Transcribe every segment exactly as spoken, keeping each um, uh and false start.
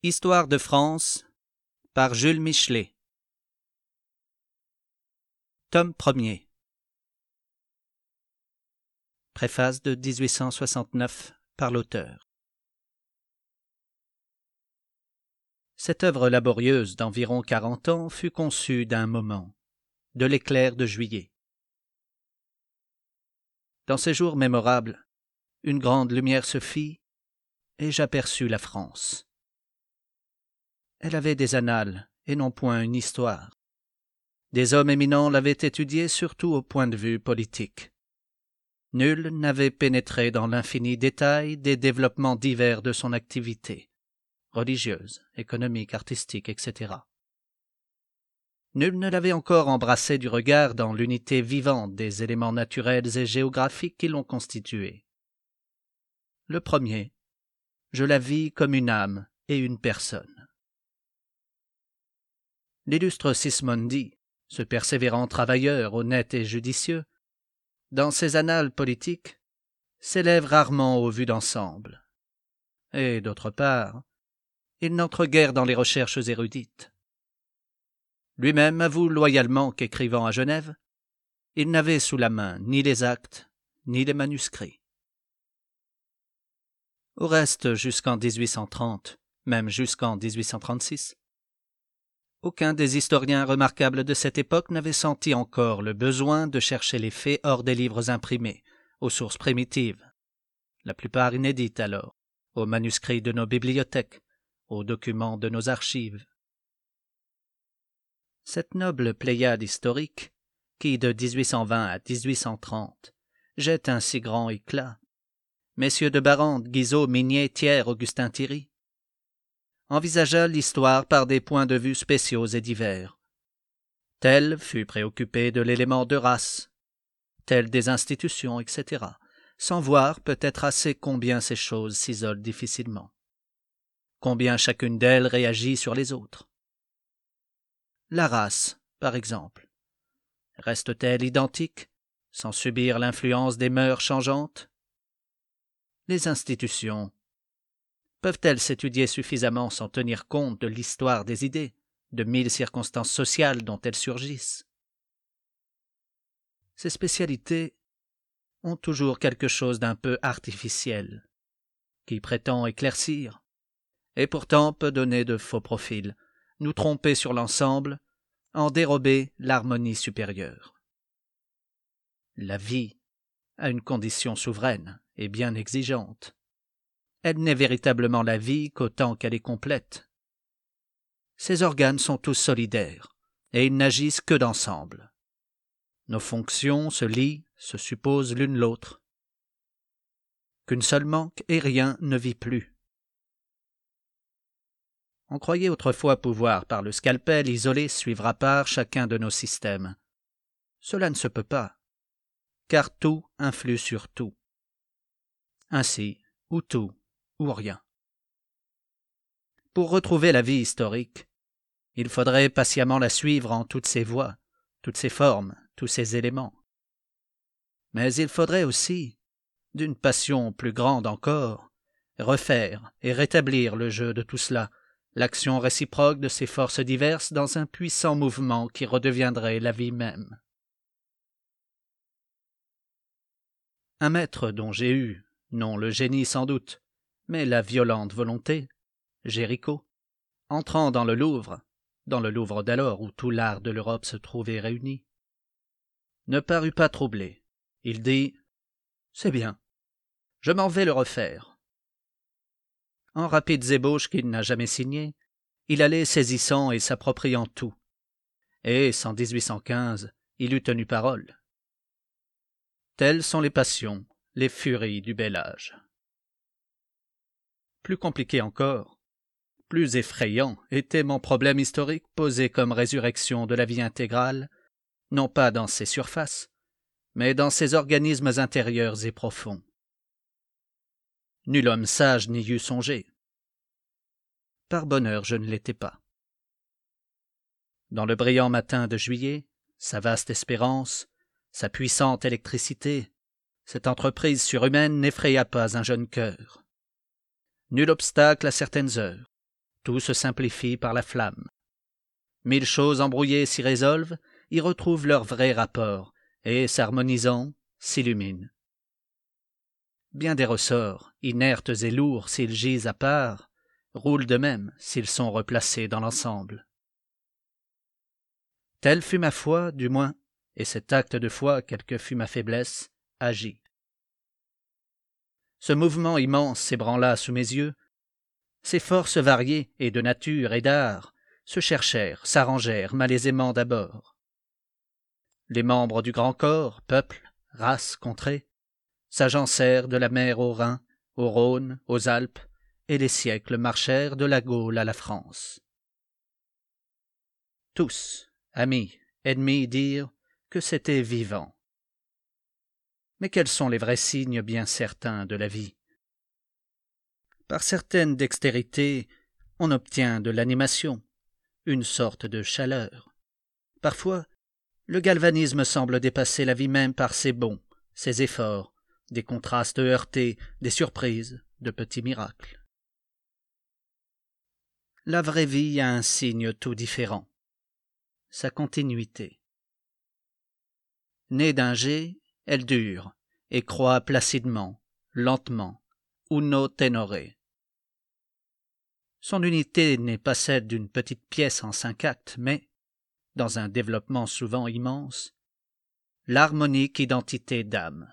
Histoire de France par Jules Michelet. Tome premier. Préface de dix-huit cent soixante-neuf par l'auteur. Cette œuvre laborieuse d'environ quarante ans fut conçue d'un moment, de l'éclair de juillet. Dans ces jours mémorables, une grande lumière se fit, et j'aperçus la France. Elle avait des annales, et non point une histoire. Des hommes éminents l'avaient étudiée surtout au point de vue politique. Nul n'avait pénétré dans l'infini détail des développements divers de son activité, religieuse, économique, artistique, et cetera. Nul ne l'avait encore embrassé du regard dans l'unité vivante des éléments naturels et géographiques qui l'ont constituée. Le premier, je la vis comme une âme et une personne. L'illustre Sismondi, ce persévérant travailleur honnête et judicieux, dans ses annales politiques, s'élève rarement aux vues d'ensemble. Et, d'autre part, il n'entre guère dans les recherches érudites. Lui-même avoue loyalement qu'écrivant à Genève, il n'avait sous la main ni les actes, ni les manuscrits. Au reste, jusqu'en dix-huit cent trente, même jusqu'en dix-huit cent trente-six, aucun des historiens remarquables de cette époque n'avait senti encore le besoin de chercher les faits hors des livres imprimés, aux sources primitives, la plupart inédites alors, aux manuscrits de nos bibliothèques, aux documents de nos archives. Cette noble pléiade historique, qui de dix-huit cent vingt à dix-huit cent trente jette un si grand éclat, messieurs de Barrande, Guizot, Mignet, Thiers, Augustin Thierry, envisagea l'histoire par des points de vue spéciaux et divers. Tel fut préoccupé de l'élément de race, tel des institutions, et cetera, sans voir peut-être assez combien ces choses s'isolent difficilement, combien chacune d'elles réagit sur les autres. La race, par exemple, reste-t-elle identique, sans subir l'influence des mœurs changeantes? Les institutions peuvent-elles s'étudier suffisamment sans tenir compte de l'histoire des idées, de mille circonstances sociales dont elles surgissent? Ces spécialités ont toujours quelque chose d'un peu artificiel, qui prétend éclaircir, et pourtant peut donner de faux profils, nous tromper sur l'ensemble, en dérober l'harmonie supérieure. La vie a une condition souveraine et bien exigeante. Elle n'est véritablement la vie qu'autant qu'elle est complète. Ses organes sont tous solidaires, et ils n'agissent que d'ensemble. Nos fonctions se lient, se supposent l'une l'autre. Qu'une seule manque et rien ne vit plus. On croyait autrefois pouvoir, par le scalpel, isoler, suivre à part chacun de nos systèmes. Cela ne se peut pas, car tout influe sur tout. Ainsi, ou tout, ou rien. Pour retrouver la vie historique, il faudrait patiemment la suivre en toutes ses voies, toutes ses formes, tous ses éléments. Mais il faudrait aussi, d'une passion plus grande encore, refaire et rétablir le jeu de tout cela, l'action réciproque de ces forces diverses dans un puissant mouvement qui redeviendrait la vie même. Un maître dont j'ai eu, non le génie sans doute, mais la violente volonté, Géricault, entrant dans le Louvre, dans le Louvre d'alors où tout l'art de l'Europe se trouvait réuni, ne parut pas troublé. Il dit « C'est bien, je m'en vais le refaire. » En rapides ébauches qu'il n'a jamais signées, il allait saisissant et s'appropriant tout, et, sans dix-huit cent quinze, il eût tenu parole. Telles sont les passions, les furies du bel âge. Plus compliqué encore, plus effrayant était mon problème historique posé comme résurrection de la vie intégrale, non pas dans ses surfaces, mais dans ses organismes intérieurs et profonds. Nul homme sage n'y eût songé. Par bonheur, je ne l'étais pas. Dans le brillant matin de juillet, sa vaste espérance, sa puissante électricité, cette entreprise surhumaine n'effraya pas un jeune cœur. Nul obstacle à certaines heures, tout se simplifie par la flamme. Mille choses embrouillées s'y résolvent, y retrouvent leur vrai rapport, et, s'harmonisant, s'illuminent. Bien des ressorts, inertes et lourds s'ils gisent à part, roulent de même s'ils sont replacés dans l'ensemble. Telle fut ma foi, du moins, et cet acte de foi, quelle que fût ma faiblesse, agit. Ce mouvement immense s'ébranla sous mes yeux. Ces forces variées, et de nature et d'art, se cherchèrent, s'arrangèrent malaisément d'abord. Les membres du grand corps, peuple, race, contrée, s'agencèrent de la mer au Rhin, au Rhône, aux Alpes, et les siècles marchèrent de la Gaule à la France. Tous, amis, ennemis, dirent que c'était vivant. Mais quels sont les vrais signes bien certains de la vie? Par certaines dextérités, on obtient de l'animation, une sorte de chaleur. Parfois, le galvanisme semble dépasser la vie même par ses bonds, ses efforts, des contrastes heurtés, des surprises, de petits miracles. La vraie vie a un signe tout différent, sa continuité. Née d'un jet, elle dure, et croît placidement, lentement, uno tenore. Son unité n'est pas celle d'une petite pièce en cinq actes, mais, dans un développement souvent immense, l'harmonique identité d'âme.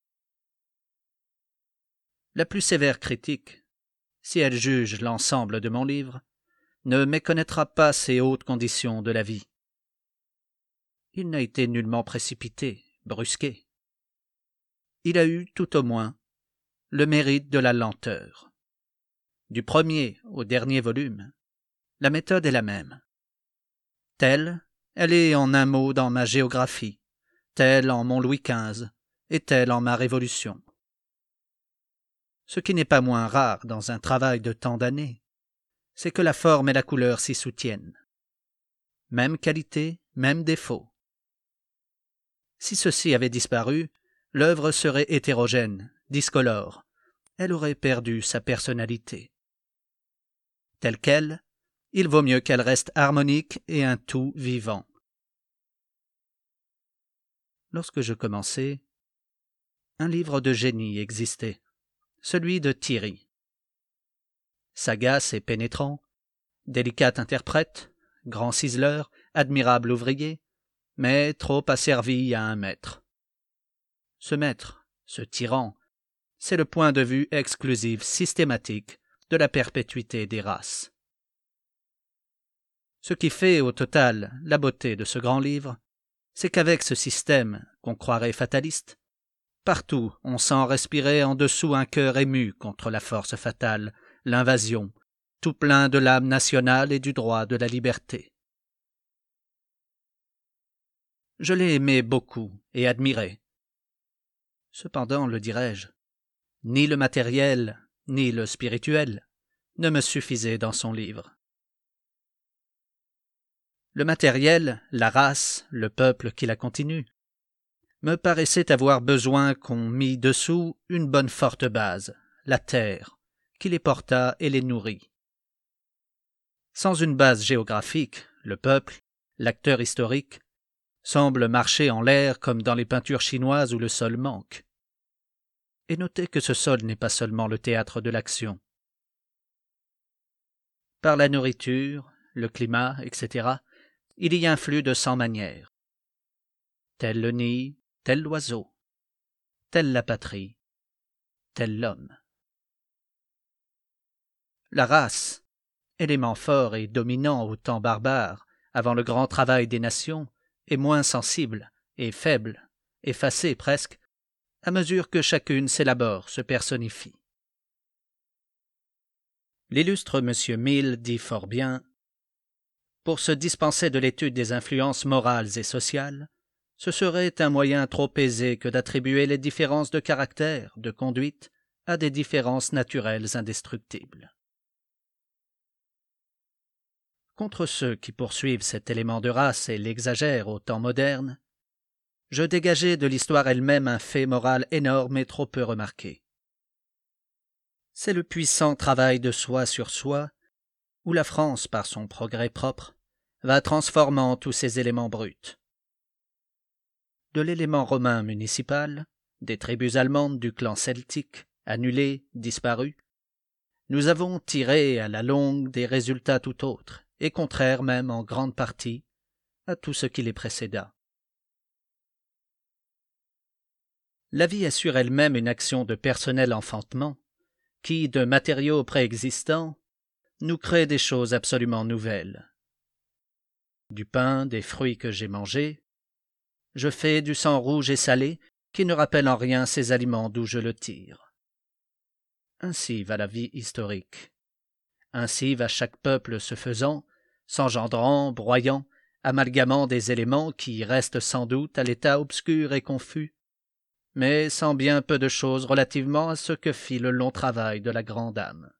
La plus sévère critique, si elle juge l'ensemble de mon livre, ne méconnaîtra pas ces hautes conditions de la vie. Il n'a été nullement précipité, brusqué. Il a eu, tout au moins, le mérite de la lenteur. Du premier au dernier volume, la méthode est la même. Telle, elle est en un mot dans ma géographie, telle en mon Louis quinze, et telle en ma Révolution. Ce qui n'est pas moins rare dans un travail de tant d'années, c'est que la forme et la couleur s'y soutiennent. Même qualité, même défaut. Si ceci avait disparu, l'œuvre serait hétérogène, discolore. Elle aurait perdu sa personnalité. Telle qu'elle, il vaut mieux qu'elle reste harmonique et un tout vivant. Lorsque je commençai, un livre de génie existait, celui de Thierry. Sagace et pénétrant, délicat interprète, grand ciseleur, admirable ouvrier, mais trop asservi à un maître. Ce maître, ce tyran, c'est le point de vue exclusif, systématique, de la perpétuité des races. Ce qui fait, au total, la beauté de ce grand livre, c'est qu'avec ce système, qu'on croirait fataliste, partout on sent respirer en dessous un cœur ému contre la force fatale, l'invasion, tout plein de l'âme nationale et du droit de la liberté. Je l'ai aimé beaucoup et admiré. Cependant, le dirais-je, ni le matériel, ni le spirituel ne me suffisaient dans son livre. Le matériel, la race, le peuple qui la continue, me paraissait avoir besoin qu'on mît dessous une bonne forte base, la terre, qui les porta et les nourrit. Sans une base géographique, le peuple, l'acteur historique, semble marcher en l'air comme dans les peintures chinoises où le sol manque. Et notez que ce sol n'est pas seulement le théâtre de l'action. Par la nourriture, le climat, et cetera, il y influe de cent manières. Tel le nid, tel l'oiseau, telle la patrie, tel l'homme. La race, élément fort et dominant au temps barbare, avant le grand travail des nations, est moins sensible et faible, effacée presque, à mesure que chacune s'élabore, se personnifie. L'illustre M. Mill dit fort bien « Pour se dispenser de l'étude des influences morales et sociales, ce serait un moyen trop aisé que d'attribuer les différences de caractère, de conduite, à des différences naturelles indestructibles. » Contre ceux qui poursuivent cet élément de race et l'exagèrent au temps moderne, je dégageai de l'histoire elle-même un fait moral énorme et trop peu remarqué. C'est le puissant travail de soi sur soi où la France, par son progrès propre, va transformant tous ces éléments bruts. De l'élément romain municipal, des tribus allemandes du clan celtique, annulées, disparues, nous avons tiré à la longue des résultats tout autres, et contraires même en grande partie à tout ce qui les précéda. La vie assure elle-même une action de personnel enfantement, qui, de matériaux préexistants, nous crée des choses absolument nouvelles. Du pain, des fruits que j'ai mangés, je fais du sang rouge et salé qui ne rappelle en rien ces aliments d'où je le tire. Ainsi va la vie historique. Ainsi va chaque peuple se faisant, s'engendrant, broyant, amalgamant des éléments qui restent sans doute à l'état obscur et confus, mais sans bien peu de choses relativement à ce que fit le long travail de la grande âme.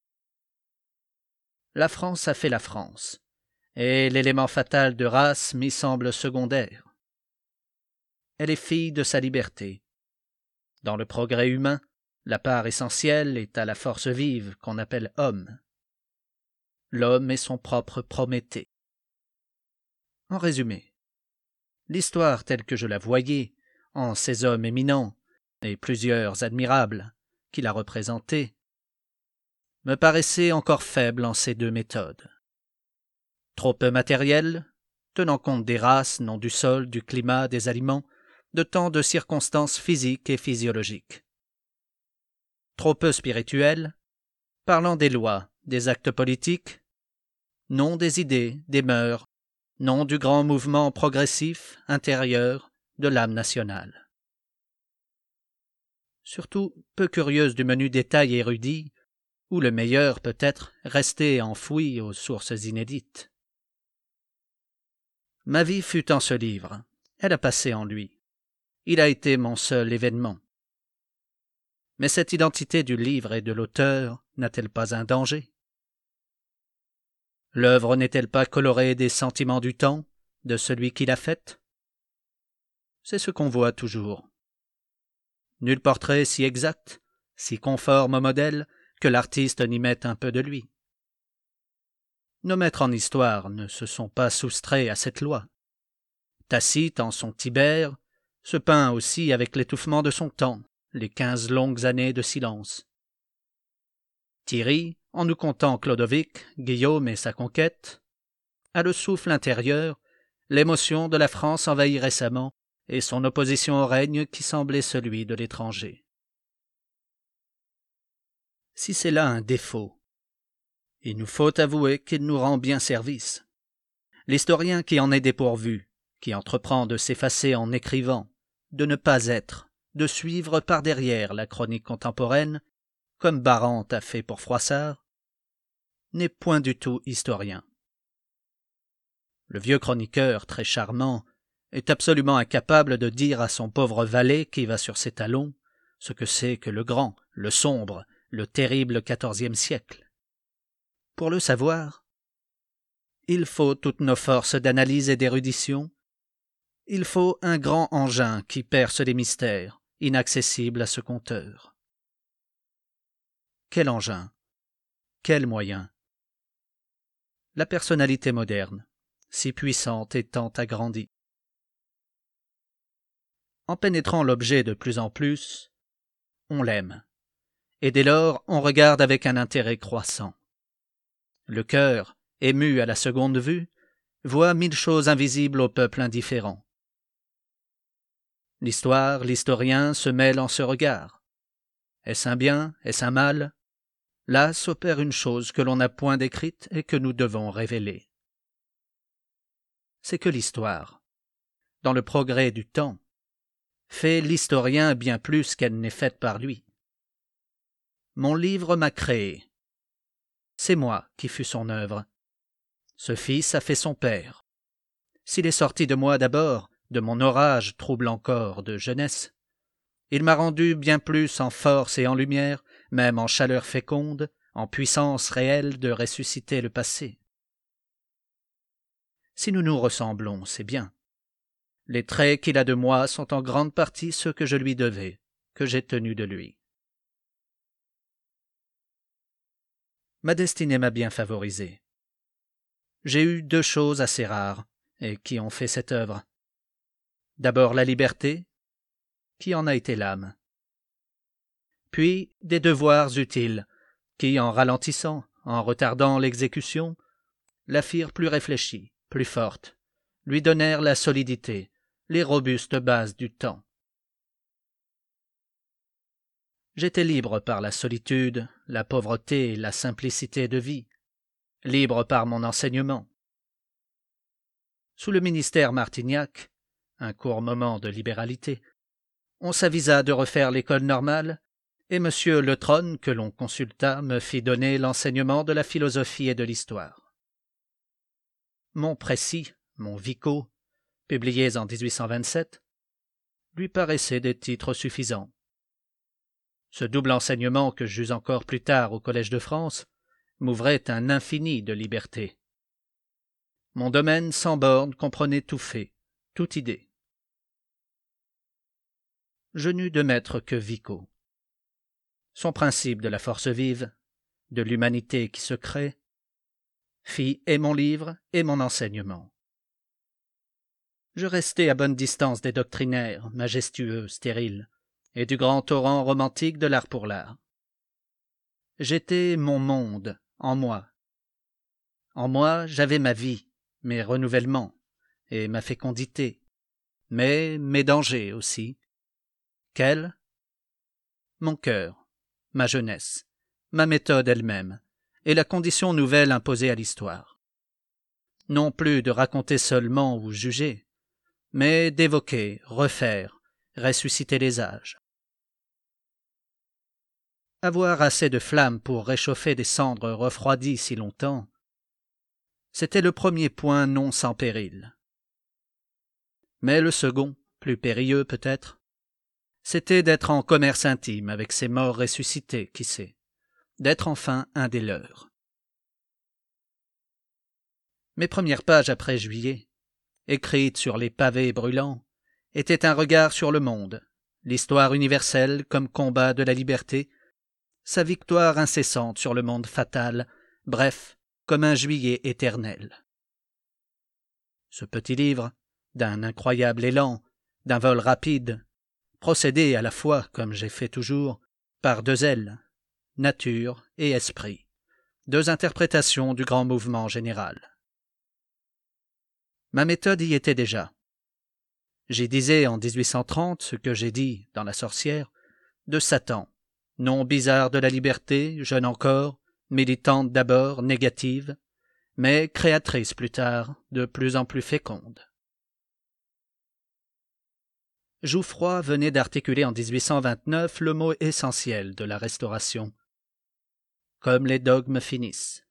La France a fait la France, et l'élément fatal de race m'y semble secondaire. Elle est fille de sa liberté. Dans le progrès humain, la part essentielle est à la force vive qu'on appelle homme. L'homme est son propre Prométhée. En résumé, l'histoire telle que je la voyais, en ces hommes éminents, et plusieurs admirables, qui la représentaient, me paraissait encore faible en ces deux méthodes. Trop peu matérielle, tenant compte des races, non du sol, du climat, des aliments, de tant de circonstances physiques et physiologiques. Trop peu spirituelle, parlant des lois, des actes politiques, non des idées, des mœurs, non du grand mouvement progressif, intérieur, de l'âme nationale. Surtout peu curieuse du menu détail érudit, où le meilleur peut-être restait enfoui aux sources inédites. Ma vie fut en ce livre, elle a passé en lui. Il a été mon seul événement. Mais cette identité du livre et de l'auteur n'a-t-elle pas un danger? L'œuvre n'est-elle pas colorée des sentiments du temps, de celui qui l'a faite? C'est ce qu'on voit toujours. Nul portrait si exact, si conforme au modèle, que l'artiste n'y mette un peu de lui. Nos maîtres en histoire ne se sont pas soustraits à cette loi. Tacite, en son Tibère, se peint aussi avec l'étouffement de son temps, les quinze longues années de silence. Thierry, en nous contant Clodovic, Guillaume et sa conquête, a le souffle intérieur, l'émotion de la France envahie récemment et son opposition au règne qui semblait celui de l'étranger. Si c'est là un défaut, il nous faut avouer qu'il nous rend bien service. L'historien qui en est dépourvu, qui entreprend de s'effacer en écrivant, de ne pas être, de suivre par derrière la chronique contemporaine, comme Barante a fait pour Froissart, n'est point du tout historien. Le vieux chroniqueur, très charmant, est absolument incapable de dire à son pauvre valet qui va sur ses talons ce que c'est que le grand, le sombre, le terrible quatorzième siècle. Pour le savoir, il faut toutes nos forces d'analyse et d'érudition, il faut un grand engin qui perce les mystères, inaccessibles à ce conteur. Quel engin? Quel moyen? La personnalité moderne, si puissante et tant agrandie. En pénétrant l'objet de plus en plus, on l'aime, et dès lors on regarde avec un intérêt croissant. Le cœur, ému à la seconde vue, voit mille choses invisibles au peuple indifférent. L'histoire, l'historien se mêlent en ce regard. Est-ce un bien? Est-ce un mal? Là s'opère une chose que l'on n'a point décrite et que nous devons révéler. C'est que l'histoire, dans le progrès du temps, fait l'historien bien plus qu'elle n'est faite par lui. Mon livre m'a créé. C'est moi qui fus son œuvre. Ce fils a fait son père. S'il est sorti de moi d'abord, de mon orage trouble encore de jeunesse, il m'a rendu bien plus en force et en lumière, même en chaleur féconde, en puissance réelle de ressusciter le passé. Si nous nous ressemblons, c'est bien. Les traits qu'il a de moi sont en grande partie ceux que je lui devais, que j'ai tenus de lui. Ma destinée m'a bien favorisé. J'ai eu deux choses assez rares, et qui ont fait cette œuvre. D'abord la liberté, qui en a été l'âme. Puis des devoirs utiles, qui, en ralentissant, en retardant l'exécution, la firent plus réfléchie, plus forte, lui donnèrent la solidité, les robustes bases du temps. J'étais libre par la solitude, la pauvreté et la simplicité de vie, libre par mon enseignement. Sous le ministère Martignac, un court moment de libéralité, on s'avisa de refaire l'école normale, et M. Le Trône, que l'on consulta, me fit donner l'enseignement de la philosophie et de l'histoire. Mon précis, mon Vico, publiés en dix-huit cent vingt-sept, lui paraissaient des titres suffisants. Ce double enseignement que j'eus encore plus tard au Collège de France m'ouvrait un infini de liberté. Mon domaine sans bornes comprenait tout fait, toute idée. Je n'eus de maître que Vico. Son principe de la force vive, de l'humanité qui se crée, fit et mon livre et mon enseignement. Je restai à bonne distance des doctrinaires, majestueux, stériles, et du grand torrent romantique de l'art pour l'art. J'étais mon monde, en moi. En moi, j'avais ma vie, mes renouvellements, et ma fécondité, mais mes dangers aussi. Quels? Mon cœur, ma jeunesse, ma méthode elle-même, et la condition nouvelle imposée à l'histoire. Non plus de raconter seulement ou juger, mais d'évoquer, refaire, ressusciter les âges. Avoir assez de flamme pour réchauffer des cendres refroidies si longtemps, c'était le premier point non sans péril. Mais le second, plus périlleux peut-être, c'était d'être en commerce intime avec ces morts ressuscités, qui sait, d'être enfin un des leurs. Mes premières pages après juillet, écrites sur les pavés brûlants, étaient un regard sur le monde, l'histoire universelle comme combat de la liberté, sa victoire incessante sur le monde fatal, bref, comme un juillet éternel. Ce petit livre, d'un incroyable élan, d'un vol rapide, procédé à la fois, comme j'ai fait toujours, par deux ailes, nature et esprit, deux interprétations du grand mouvement général. Ma méthode y était déjà. J'y disais en dix-huit cent trente ce que j'ai dit dans La Sorcière, de Satan, nom bizarre de la liberté, jeune encore, militante d'abord, négative, mais créatrice plus tard, de plus en plus féconde. Jouffroy venait d'articuler en dix-huit cent vingt-neuf le mot essentiel de la Restauration. Comme les dogmes finissent.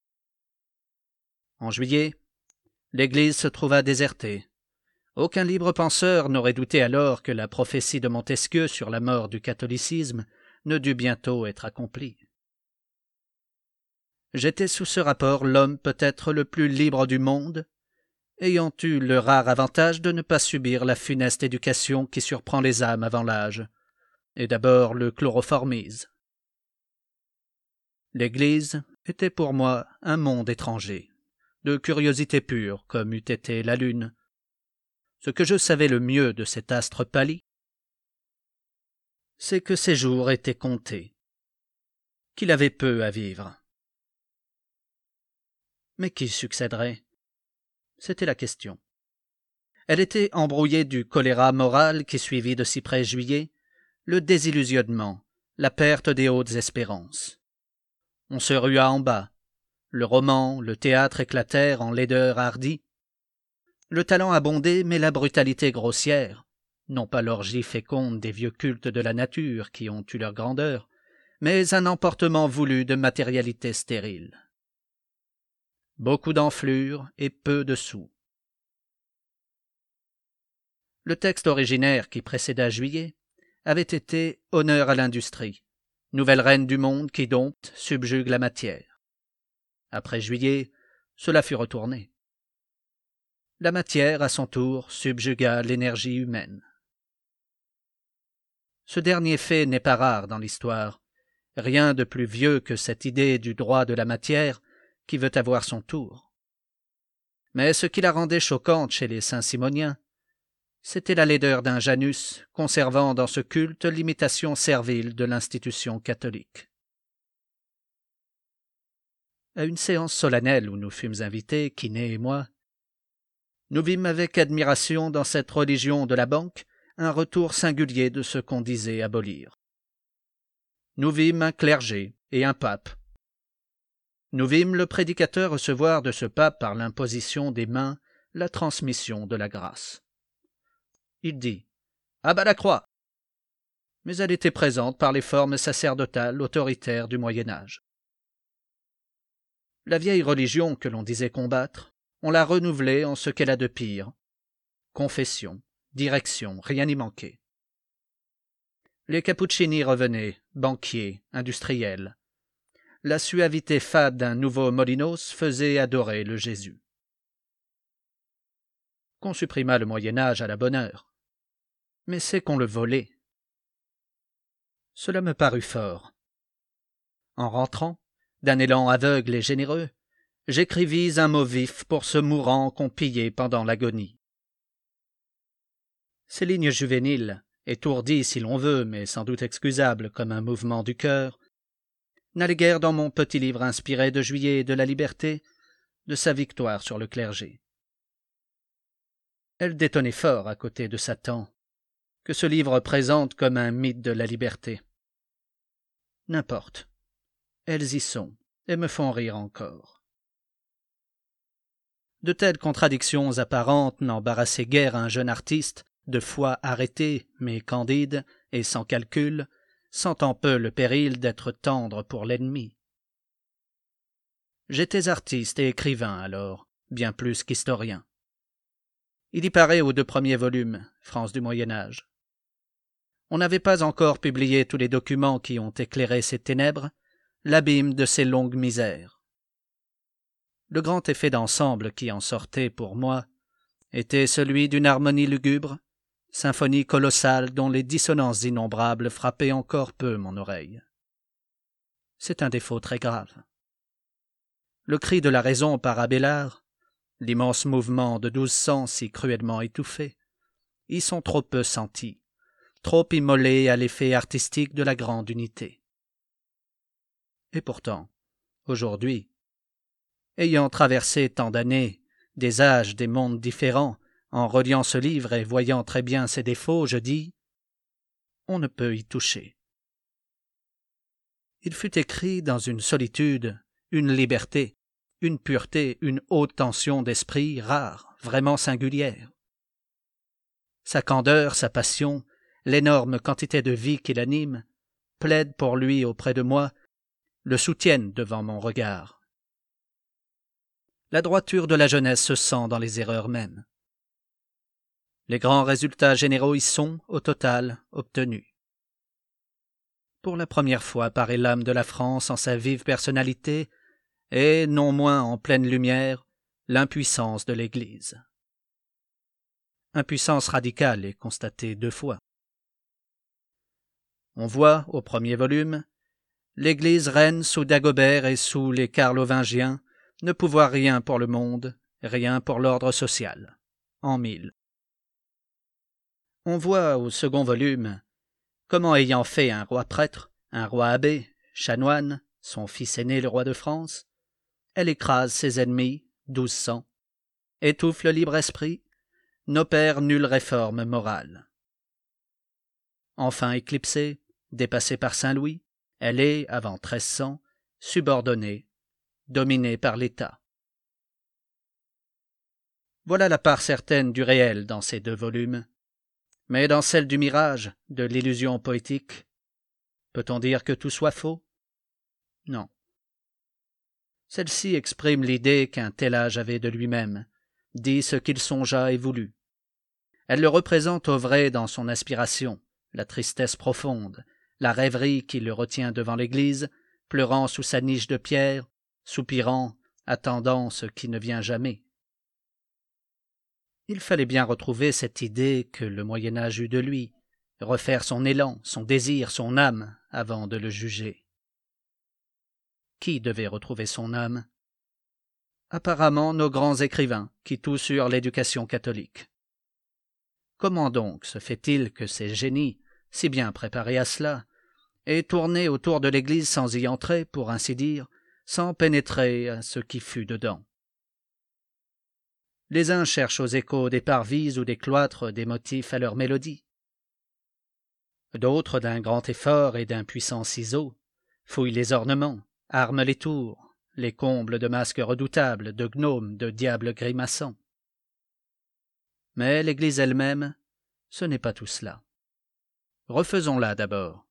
En juillet, l'Église se trouva désertée. Aucun libre penseur n'aurait douté alors que la prophétie de Montesquieu sur la mort du catholicisme ne dut bientôt être accomplie. J'étais sous ce rapport l'homme peut-être le plus libre du monde, ayant eu le rare avantage de ne pas subir la funeste éducation qui surprend les âmes avant l'âge, et d'abord le chloroformise. L'Église était pour moi un monde étranger, de curiosité pure comme eût été la lune. Ce que je savais le mieux de cet astre pâli, c'est que ses jours étaient comptés, qu'il avait peu à vivre. Mais qui succéderait? C'était la question. Elle était embrouillée du choléra moral qui suivit de si près juillet, le désillusionnement, la perte des hautes espérances. On se rua en bas. Le roman, le théâtre éclatèrent en laideur hardie. Le talent abondait, mais la brutalité grossière, non pas l'orgie féconde des vieux cultes de la nature qui ont eu leur grandeur, mais un emportement voulu de matérialité stérile. Beaucoup d'enflure et peu de sous. Le texte originaire qui précéda juillet avait été « Honneur à l'industrie », nouvelle reine du monde qui dompte, subjugue la matière. Après juillet, cela fut retourné. La matière, à son tour, subjugua l'énergie humaine. Ce dernier fait n'est pas rare dans l'histoire, rien de plus vieux que cette idée du droit de la matière qui veut avoir son tour. Mais ce qui la rendait choquante chez les Saint-Simoniens, c'était la laideur d'un Janus conservant dans ce culte l'imitation servile de l'institution catholique. À une séance solennelle où nous fûmes invités, Quinet et moi, nous vîmes avec admiration dans cette religion de la banque un retour singulier de ce qu'on disait abolir. Nous vîmes un clergé et un pape. Nous vîmes le prédicateur recevoir de ce pape par l'imposition des mains la transmission de la grâce. Il dit « À bas la croix !» Mais elle était présente par les formes sacerdotales autoritaires du Moyen-Âge. La vieille religion que l'on disait combattre, on l'a renouvelée en ce qu'elle a de pire. Confession, direction, rien n'y manquait. Les Cappuccini revenaient, banquiers, industriels. La suavité fade d'un nouveau Molinos faisait adorer le Jésus. Qu'on supprimât le Moyen-Âge à la bonne heure. Mais c'est qu'on le volait. Cela me parut fort. En rentrant, d'un élan aveugle et généreux, j'écrivis un mot vif pour ce mourant qu'on pillait pendant l'agonie. Ces lignes juvéniles, étourdies si l'on veut, mais sans doute excusables comme un mouvement du cœur, n'allaient guère dans mon petit livre inspiré de Juillet et de la liberté, de sa victoire sur le clergé. Elle détonnait fort à côté de Satan, que ce livre présente comme un mythe de la liberté. N'importe, elles y sont, et me font rire encore. De telles contradictions apparentes n'embarrassaient guère un jeune artiste, de foi arrêtée, mais candide et sans calcul, sentant peu le péril d'être tendre pour l'ennemi. J'étais artiste et écrivain alors, bien plus qu'historien. Il y paraît aux deux premiers volumes, France du Moyen-Âge. On n'avait pas encore publié tous les documents qui ont éclairé ces ténèbres, l'abîme de ces longues misères. Le grand effet d'ensemble qui en sortait pour moi était celui d'une harmonie lugubre, symphonie colossale dont les dissonances innombrables frappaient encore peu mon oreille. C'est un défaut très grave. Le cri de la raison par Abélard, l'immense mouvement de douze sens si cruellement étouffé, y sont trop peu sentis, trop immolés à l'effet artistique de la grande unité. Et pourtant, aujourd'hui, ayant traversé tant d'années, des âges, des mondes différents, en reliant ce livre et voyant très bien ses défauts, je dis « On ne peut y toucher ». Il fut écrit dans une solitude, une liberté, une pureté, une haute tension d'esprit rare, vraiment singulière. Sa candeur, sa passion, l'énorme quantité de vie qui l'anime, plaident pour lui auprès de moi, le soutiennent devant mon regard. La droiture de la jeunesse se sent dans les erreurs mêmes. Les grands résultats généraux y sont, au total, obtenus. Pour la première fois paraît l'âme de la France en sa vive personnalité et, non moins en pleine lumière, l'impuissance de l'Église. Impuissance radicale est constatée deux fois. On voit, au premier volume, l'Église reine sous Dagobert et sous les Carlovingiens ne pouvoir rien pour le monde, rien pour l'ordre social, en mille. On voit au second volume comment, ayant fait un roi prêtre, un roi abbé, chanoine, son fils aîné le roi de France, elle écrase ses ennemis, douze cents, étouffe le libre esprit, n'opère nulle réforme morale. Enfin éclipsée, dépassée par Saint Louis, elle est, avant treize cents, subordonnée, dominée par l'État. Voilà la part certaine du réel dans ces deux volumes. Mais dans celle du mirage, de l'illusion poétique, peut-on dire que tout soit faux? Non. Celle-ci exprime l'idée qu'un tel âge avait de lui-même, dit ce qu'il songea et voulut. Elle le représente au vrai dans son aspiration, la tristesse profonde, la rêverie qui le retient devant l'église, pleurant sous sa niche de pierre, soupirant, attendant ce qui ne vient jamais. Il fallait bien retrouver cette idée que le Moyen-Âge eut de lui, refaire son élan, son désir, son âme, avant de le juger. Qui devait retrouver son âme? Apparemment nos grands écrivains, qui tous eurent l'éducation catholique. Comment donc se fait-il que ces génies, si bien préparés à cela, aient tourné autour de l'Église sans y entrer, pour ainsi dire, sans pénétrer à ce qui fut dedans? Les uns cherchent aux échos des parvis ou des cloîtres des motifs à leur mélodie. D'autres, d'un grand effort et d'un puissant ciseau, fouillent les ornements, arment les tours, les combles de masques redoutables, de gnomes, de diables grimaçants. Mais l'Église elle-même, ce n'est pas tout cela. Refaisons-la d'abord.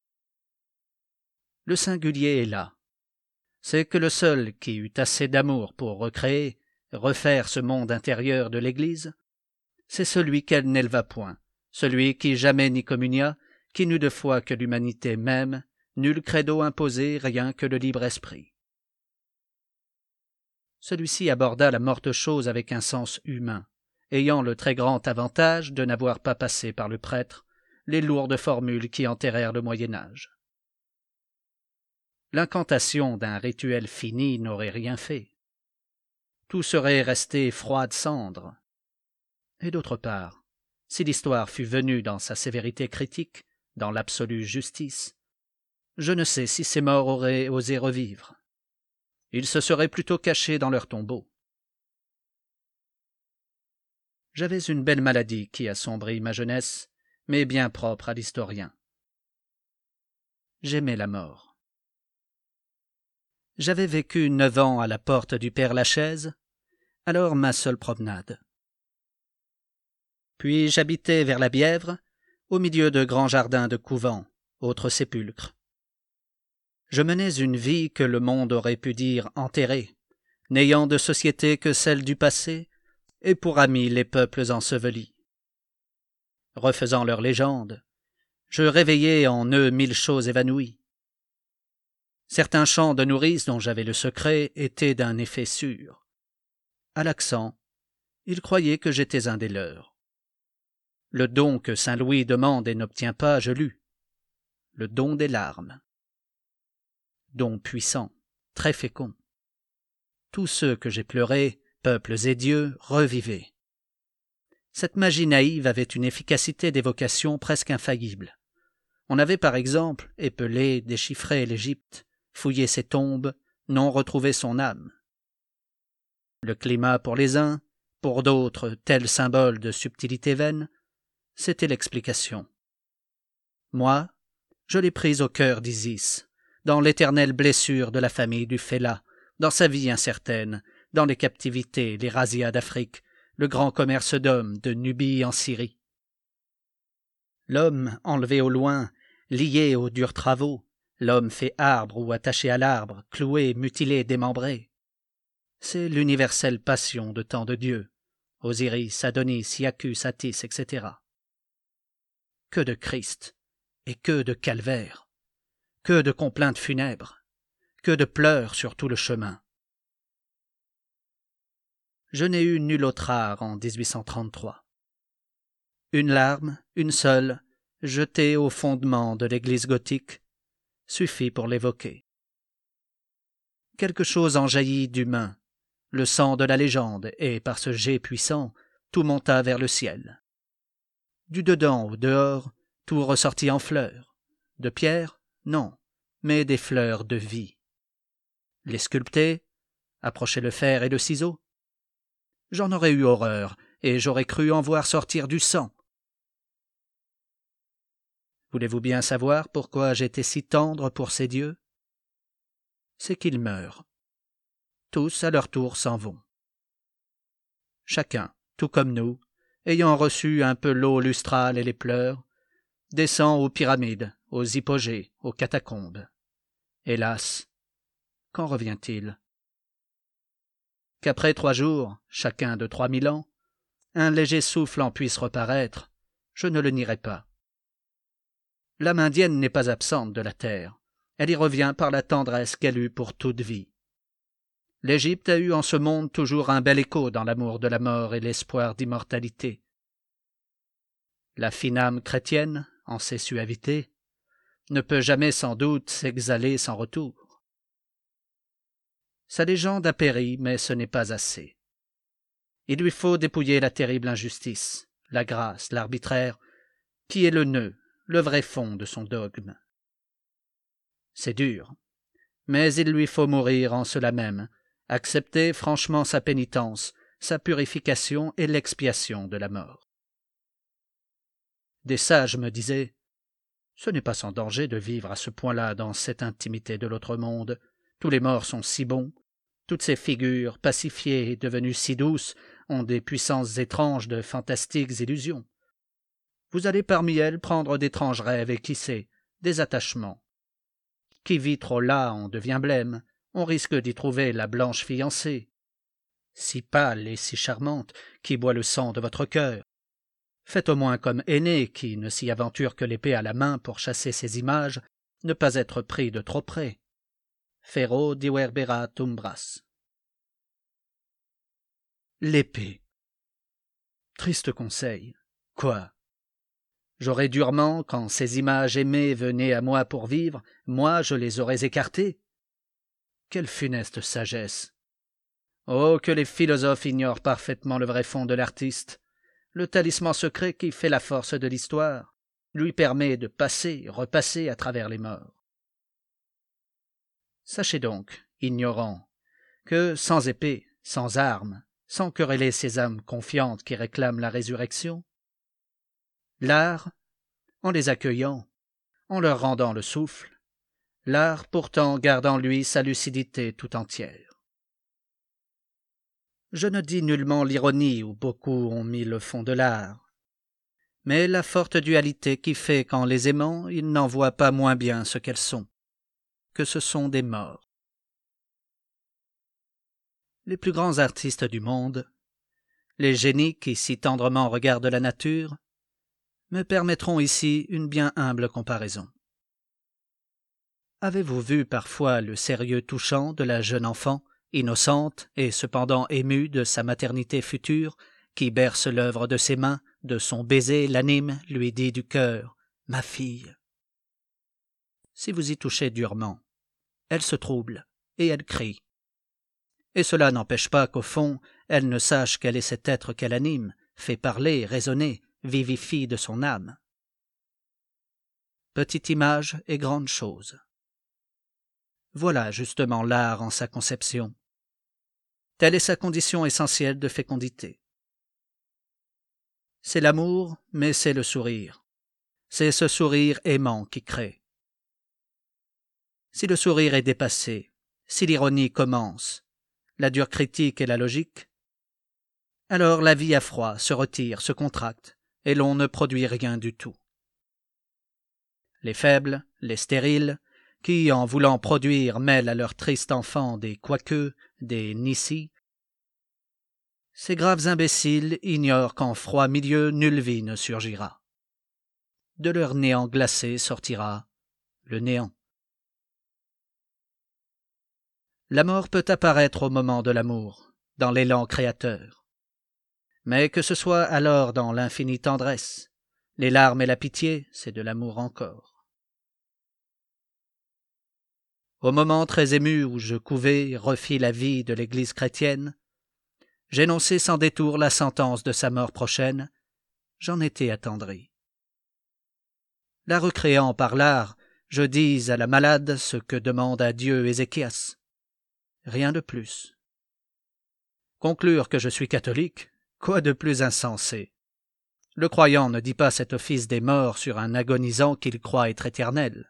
Le singulier est là. C'est que le seul qui eut assez d'amour pour recréer, refaire ce monde intérieur de l'Église, c'est celui qu'elle n'éleva point, celui qui jamais n'y communia, qui n'eut de foi que l'humanité même, nul credo imposé, rien que le libre esprit. Celui-ci aborda la morte chose avec un sens humain, ayant le très grand avantage de n'avoir pas passé par le prêtre les lourdes formules qui enterrèrent le Moyen-Âge. L'incantation d'un rituel fini n'aurait rien fait. Tout serait resté froide cendre. Et d'autre part, si l'histoire fût venue dans sa sévérité critique, dans l'absolue justice, je ne sais si ces morts auraient osé revivre. Ils se seraient plutôt cachés dans leur tombeau. J'avais une belle maladie qui assombrit ma jeunesse, mais bien propre à l'historien. J'aimais la mort. J'avais vécu neuf ans à la porte du Père-Lachaise, alors ma seule promenade. Puis j'habitais vers la Bièvre, au milieu de grands jardins de couvents, autres sépulcres. Je menais une vie que le monde aurait pu dire enterrée, n'ayant de société que celle du passé, et pour amis les peuples ensevelis. Refaisant leurs légendes, je réveillais en eux mille choses évanouies. Certains chants de nourrice dont j'avais le secret étaient d'un effet sûr. À l'accent, ils croyaient que j'étais un des leurs. Le don que saint Louis demande et n'obtient pas, je lus. Le don des larmes. Don puissant, très fécond. Tous ceux que j'ai pleurés, peuples et dieux, revivaient. Cette magie naïve avait une efficacité d'évocation presque infaillible. On avait par exemple épelé, déchiffré l'Égypte, fouillé ses tombes, non retrouvé son âme. Le climat pour les uns, pour d'autres tel symbole de subtilité vaine, c'était l'explication. Moi, je l'ai prise au cœur d'Isis, dans l'éternelle blessure de la famille du Féla, dans sa vie incertaine, dans les captivités, les razzias d'Afrique, le grand commerce d'hommes de Nubie en Syrie. L'homme enlevé au loin, lié aux durs travaux, l'homme fait arbre ou attaché à l'arbre, cloué, mutilé, démembré. C'est l'universelle passion de tant de dieux, Osiris, Adonis, Iacchus, Attis, et cetera. Que de Christ, et que de calvaire, que de complaintes funèbres, que de pleurs sur tout le chemin. Je n'ai eu nul autre art en dix-huit cent trente-trois. Une larme, une seule, jetée au fondement de l'église gothique, suffit pour l'évoquer. Quelque chose en jaillit d'humain, le sang de la légende, et par ce jet puissant, tout monta vers le ciel. Du dedans au dehors, tout ressortit en fleurs. De pierre, non, mais des fleurs de vie. Les sculpter, approcher le fer et le ciseau. J'en aurais eu horreur, et j'aurais cru en voir sortir du sang. Voulez-vous bien savoir pourquoi j'étais si tendre pour ces dieux? C'est qu'ils meurent. Tous, à leur tour, s'en vont. Chacun, tout comme nous, ayant reçu un peu l'eau lustrale et les pleurs, descend aux pyramides, aux hypogées, aux catacombes. Hélas, quand revient-il? Qu'après trois jours, chacun de trois mille ans, un léger souffle en puisse reparaître, je ne le nierai pas. L'âme indienne n'est pas absente de la terre, elle y revient par la tendresse qu'elle eut pour toute vie. L'Égypte a eu en ce monde toujours un bel écho dans l'amour de la mort et l'espoir d'immortalité. La fine âme chrétienne, en ses suavités, ne peut jamais sans doute s'exhaler sans retour. Sa légende a péri, mais ce n'est pas assez. Il lui faut dépouiller la terrible injustice, la grâce, l'arbitraire, qui est le nœud, le vrai fond de son dogme. C'est dur, mais il lui faut mourir en cela même, accepter franchement sa pénitence, sa purification et l'expiation de la mort. Des sages me disaient « Ce n'est pas sans danger de vivre à ce point-là dans cette intimité de l'autre monde. Tous les morts sont si bons, toutes ces figures pacifiées et devenues si douces ont des puissances étranges de fantastiques illusions. Vous allez parmi elles prendre d'étranges rêves et qui sait, des attachements. Qui vit trop là en devient blême, on risque d'y trouver la blanche fiancée, si pâle et si charmante, qui boit le sang de votre cœur. Faites au moins comme Aîné, qui ne s'y aventure que l'épée à la main pour chasser ces images, ne pas être pris de trop près. Ferro diverberat umbras. L'épée. Triste conseil. Quoi? J'aurais durement, quand ces images aimées venaient à moi pour vivre, moi je les aurais écartées. Quelle funeste sagesse! Oh, que les philosophes ignorent parfaitement le vrai fond de l'artiste. Le talisman secret qui fait la force de l'histoire lui permet de passer, repasser à travers les morts. Sachez donc, ignorants, que sans épée, sans armes, sans quereller ces âmes confiantes qui réclament la résurrection, l'art, en les accueillant, en leur rendant le souffle, l'art pourtant garde en lui sa lucidité tout entière. Je ne dis nullement l'ironie où beaucoup ont mis le fond de l'art, mais la forte dualité qui fait qu'en les aimant, ils n'en voient pas moins bien ce qu'elles sont, que ce sont des morts. Les plus grands artistes du monde, les génies qui si tendrement regardent la nature, me permettront ici une bien humble comparaison. Avez-vous vu parfois le sérieux touchant de la jeune enfant, innocente et cependant émue de sa maternité future, qui berce l'œuvre de ses mains, de son baiser l'anime, lui dit du cœur « Ma fille ». Si vous y touchez durement, elle se trouble et elle crie. Et cela n'empêche pas qu'au fond, elle ne sache quel est cet être qu'elle anime, fait parler, raisonner, vivifie de son âme. Petite image et grande chose. Voilà justement l'art en sa conception. Telle est sa condition essentielle de fécondité. C'est l'amour, mais c'est le sourire. C'est ce sourire aimant qui crée. Si le sourire est dépassé, si l'ironie commence, la dure critique et la logique, alors la vie a froid, se retire, se contracte, et l'on ne produit rien du tout. Les faibles, les stériles, qui, en voulant produire, mêlent à leur triste enfant des quoique, des nissi, ces graves imbéciles ignorent qu'en froid milieu nulle vie ne surgira. De leur néant glacé sortira le néant. La mort peut apparaître au moment de l'amour, dans l'élan créateur. Mais que ce soit alors dans l'infinie tendresse, les larmes et la pitié, c'est de l'amour encore. Au moment très ému où je couvais, refis la vie de l'Église chrétienne, j'énonçai sans détour la sentence de sa mort prochaine, j'en étais attendri. La recréant par l'art, je dis à la malade ce que demande à Dieu Ézéchias. Rien de plus. Conclure que je suis catholique, quoi de plus insensé? Le croyant ne dit pas cet office des morts sur un agonisant qu'il croit être éternel.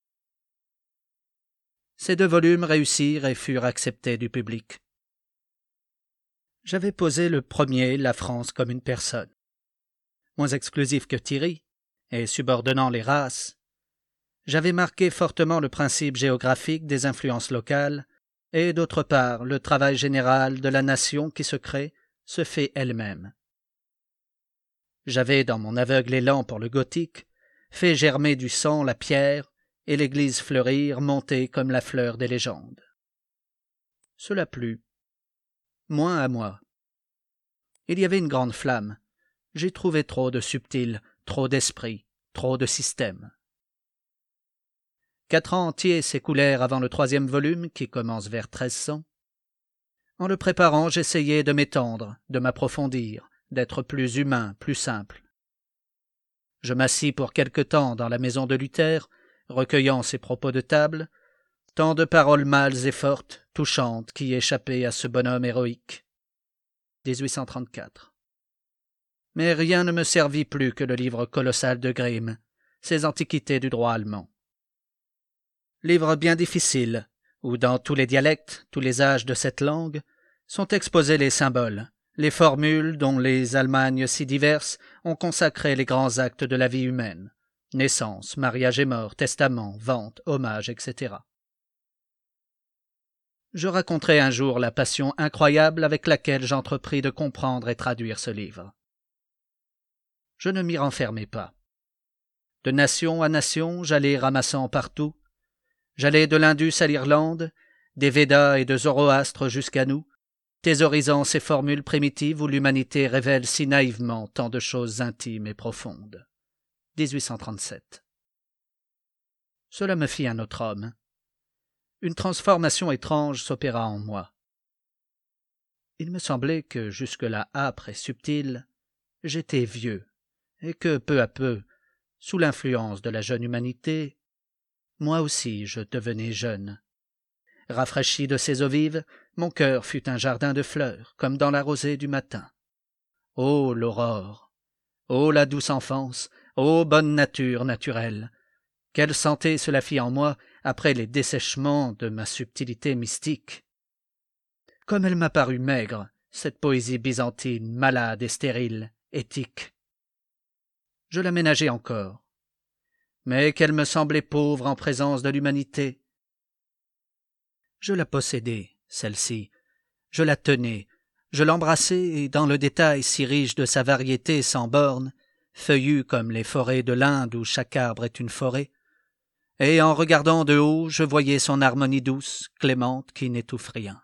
Ces deux volumes réussirent et furent acceptés du public. J'avais posé le premier la France comme une personne. Moins exclusif que Thierry, et subordonnant les races, j'avais marqué fortement le principe géographique des influences locales, et d'autre part le travail général de la nation qui se crée, se fait elle-même. J'avais, dans mon aveugle élan pour le gothique, fait germer du sang la pierre, et l'église fleurir, monter comme la fleur des légendes. Cela plut. Moins à moi. Il y avait une grande flamme. J'y trouvais trop de subtil, trop d'esprit, trop de système. Quatre ans entiers s'écoulèrent avant le troisième volume, qui commence vers treize cents, En le préparant, j'essayais de m'étendre, de m'approfondir, d'être plus humain, plus simple. Je m'assis pour quelque temps dans la maison de Luther, recueillant ses propos de table, tant de paroles mâles et fortes, touchantes, qui échappaient à ce bonhomme héroïque. dix-huit cent trente-quatre. Mais rien ne me servit plus que le livre colossal de Grimm, ses Antiquités du droit allemand. Livre bien difficile, où dans tous les dialectes, tous les âges de cette langue, sont exposés les symboles, les formules dont les Allemagnes si diverses ont consacré les grands actes de la vie humaine, naissance, mariage et mort, testament, vente, hommage, et cetera. Je raconterai un jour la passion incroyable avec laquelle j'entrepris de comprendre et traduire ce livre. Je ne m'y renfermai pas. De nation à nation, j'allais ramassant partout. J'allais de l'Indus à l'Irlande, des Védas et de Zoroastre jusqu'à nous, thésaurisant ces formules primitives où l'humanité révèle si naïvement tant de choses intimes et profondes. dix-huit cent trente-sept. Cela me fit un autre homme. Une transformation étrange s'opéra en moi. Il me semblait que, jusque-là âpre et subtil, j'étais vieux, et que, peu à peu, sous l'influence de la jeune humanité, moi aussi je devenais jeune. Rafraîchi de ces eaux vives, mon cœur fut un jardin de fleurs, comme dans la rosée du matin. Ô l'aurore! Ô la douce enfance! Ô bonne nature naturelle! Quelle santé cela fit en moi après les dessèchements de ma subtilité mystique! Comme elle m'a paru maigre, cette poésie byzantine, malade et stérile, éthique. Je la ménageai encore, mais qu'elle me semblait pauvre en présence de l'humanité. Je la possédai, celle-ci, je la tenais, je l'embrassai, et dans le détail si riche de sa variété sans bornes, feuillue comme les forêts de l'Inde où chaque arbre est une forêt, et en regardant de haut, je voyais son harmonie douce, clémente, qui n'étouffe rien.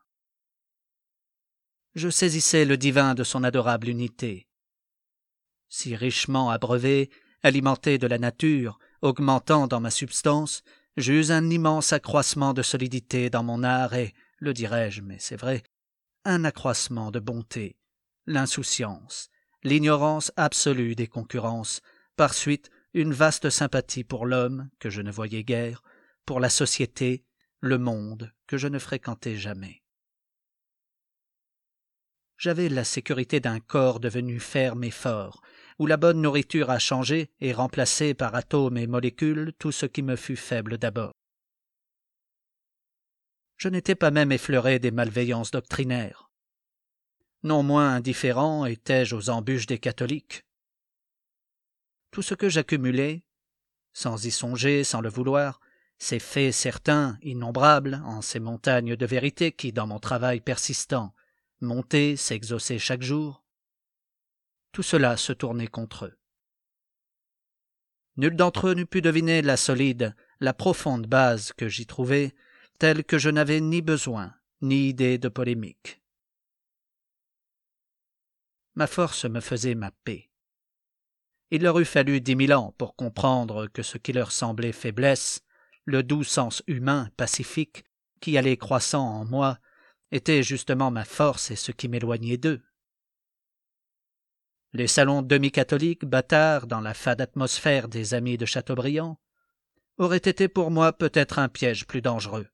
Je saisissais le divin de son adorable unité. Si richement abreuvé, alimenté de la nature, augmentant dans ma substance, j'eus un immense accroissement de solidité dans mon art et, le dirais-je, mais c'est vrai, un accroissement de bonté, l'insouciance, l'ignorance absolue des concurrences, par suite une vaste sympathie pour l'homme, que je ne voyais guère, pour la société, le monde, que je ne fréquentais jamais. J'avais la sécurité d'un corps devenu ferme et fort, où la bonne nourriture a changé et remplacé par atomes et molécules tout ce qui me fut faible d'abord. Je n'étais pas même effleuré des malveillances doctrinaires. Non moins indifférent étais-je aux embûches des catholiques. Tout ce que j'accumulais, sans y songer, sans le vouloir, ces faits certains, innombrables, en ces montagnes de vérité qui, dans mon travail persistant, montaient, s'exauçaient chaque jour, tout cela se tournait contre eux. Nul d'entre eux n'eût pu deviner la solide, la profonde base que j'y trouvais, telle que je n'avais ni besoin, ni idée de polémique. Ma force me faisait ma paix. Il leur eût fallu dix mille ans pour comprendre que ce qui leur semblait faiblesse, le doux sens humain, pacifique, qui allait croissant en moi, était justement ma force et ce qui m'éloignait d'eux. Les salons demi-catholiques, bâtards dans la fade atmosphère des amis de Chateaubriand, auraient été pour moi peut-être un piège plus dangereux.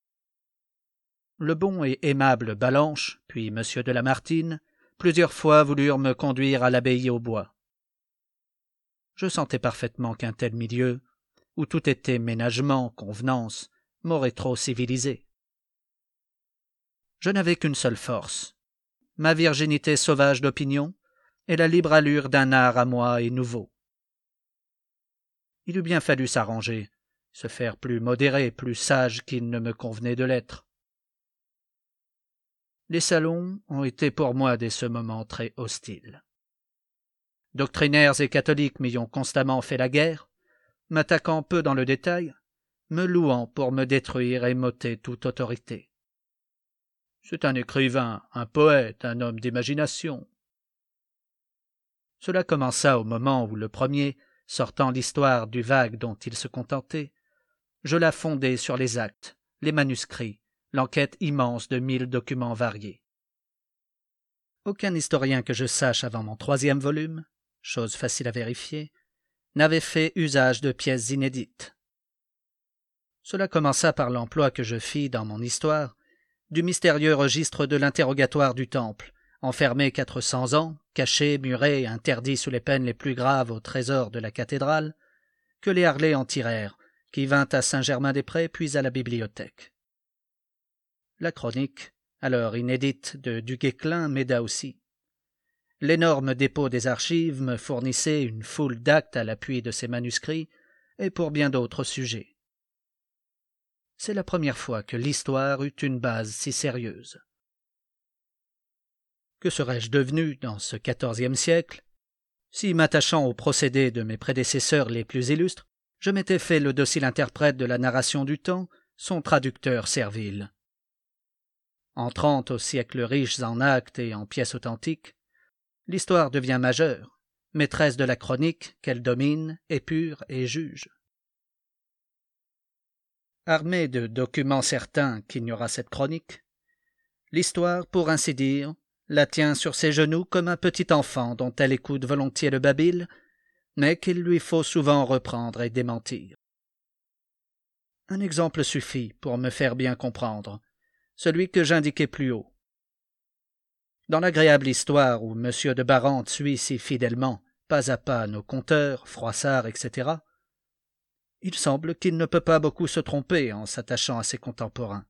Le bon et aimable Balanche, puis M. de Lamartine, plusieurs fois voulurent me conduire à l'abbaye aux bois. Je sentais parfaitement qu'un tel milieu, où tout était ménagement, convenance, m'aurait trop civilisé. Je n'avais qu'une seule force, ma virginité sauvage d'opinion et la libre allure d'un art à moi et nouveau. Il eût bien fallu s'arranger, se faire plus modéré, plus sage qu'il ne me convenait de l'être. Les salons ont été pour moi dès ce moment très hostiles. Doctrinaires et catholiques m'y ont constamment fait la guerre, m'attaquant peu dans le détail, me louant pour me détruire et m'ôter toute autorité. C'est un écrivain, un poète, un homme d'imagination. Cela commença au moment où le premier, sortant l'histoire du vague dont il se contentait, je la fondai sur les actes, les manuscrits, l'enquête immense de mille documents variés. Aucun historien que je sache avant mon troisième volume, chose facile à vérifier, n'avait fait usage de pièces inédites. Cela commença par l'emploi que je fis dans mon histoire du mystérieux registre de l'interrogatoire du Temple, enfermé quatre cents ans, caché, muré, interdit sous les peines les plus graves au trésor de la cathédrale, que les Harlay en tirèrent, qui vint à Saint-Germain-des-Prés puis à la bibliothèque. La chronique, alors inédite, de Du Guesclin m'aida aussi. L'énorme dépôt des archives me fournissait une foule d'actes à l'appui de ces manuscrits et pour bien d'autres sujets. C'est la première fois que l'histoire eut une base si sérieuse. Que serais-je devenu dans ce quatorzième siècle si, m'attachant aux procédés de mes prédécesseurs les plus illustres, je m'étais fait le docile interprète de la narration du temps, son traducteur servile? Entrant aux siècles riches en actes et en pièces authentiques, l'histoire devient majeure, maîtresse de la chronique qu'elle domine, épure et juge. Armée de documents certains qu'ignorera cette chronique, l'histoire, pour ainsi dire, la tient sur ses genoux comme un petit enfant dont elle écoute volontiers le babil, mais qu'il lui faut souvent reprendre et démentir. Un exemple suffit pour me faire bien comprendre, celui que j'indiquai plus haut. Dans l'agréable histoire où M. de Barante suit si fidèlement, pas à pas, nos conteurs, Froissart, et cetera, il semble qu'il ne peut pas beaucoup se tromper en s'attachant à ses contemporains.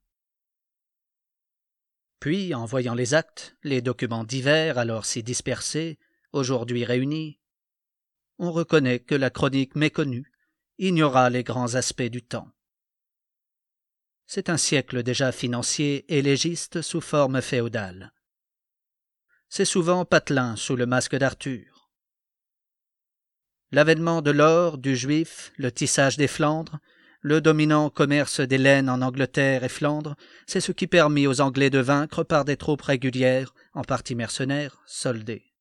Puis, en voyant les actes, les documents divers, alors si dispersés, aujourd'hui réunis, on reconnaît que la chronique méconnue ignora les grands aspects du temps. C'est un siècle déjà financier et légiste sous forme féodale. C'est souvent patelin sous le masque d'Arthur. L'avènement de l'or, du juif, le tissage des Flandres, le dominant commerce des laines en Angleterre et Flandre, c'est ce qui permit aux Anglais de vaincre par des troupes régulières, en partie mercenaires, soldées.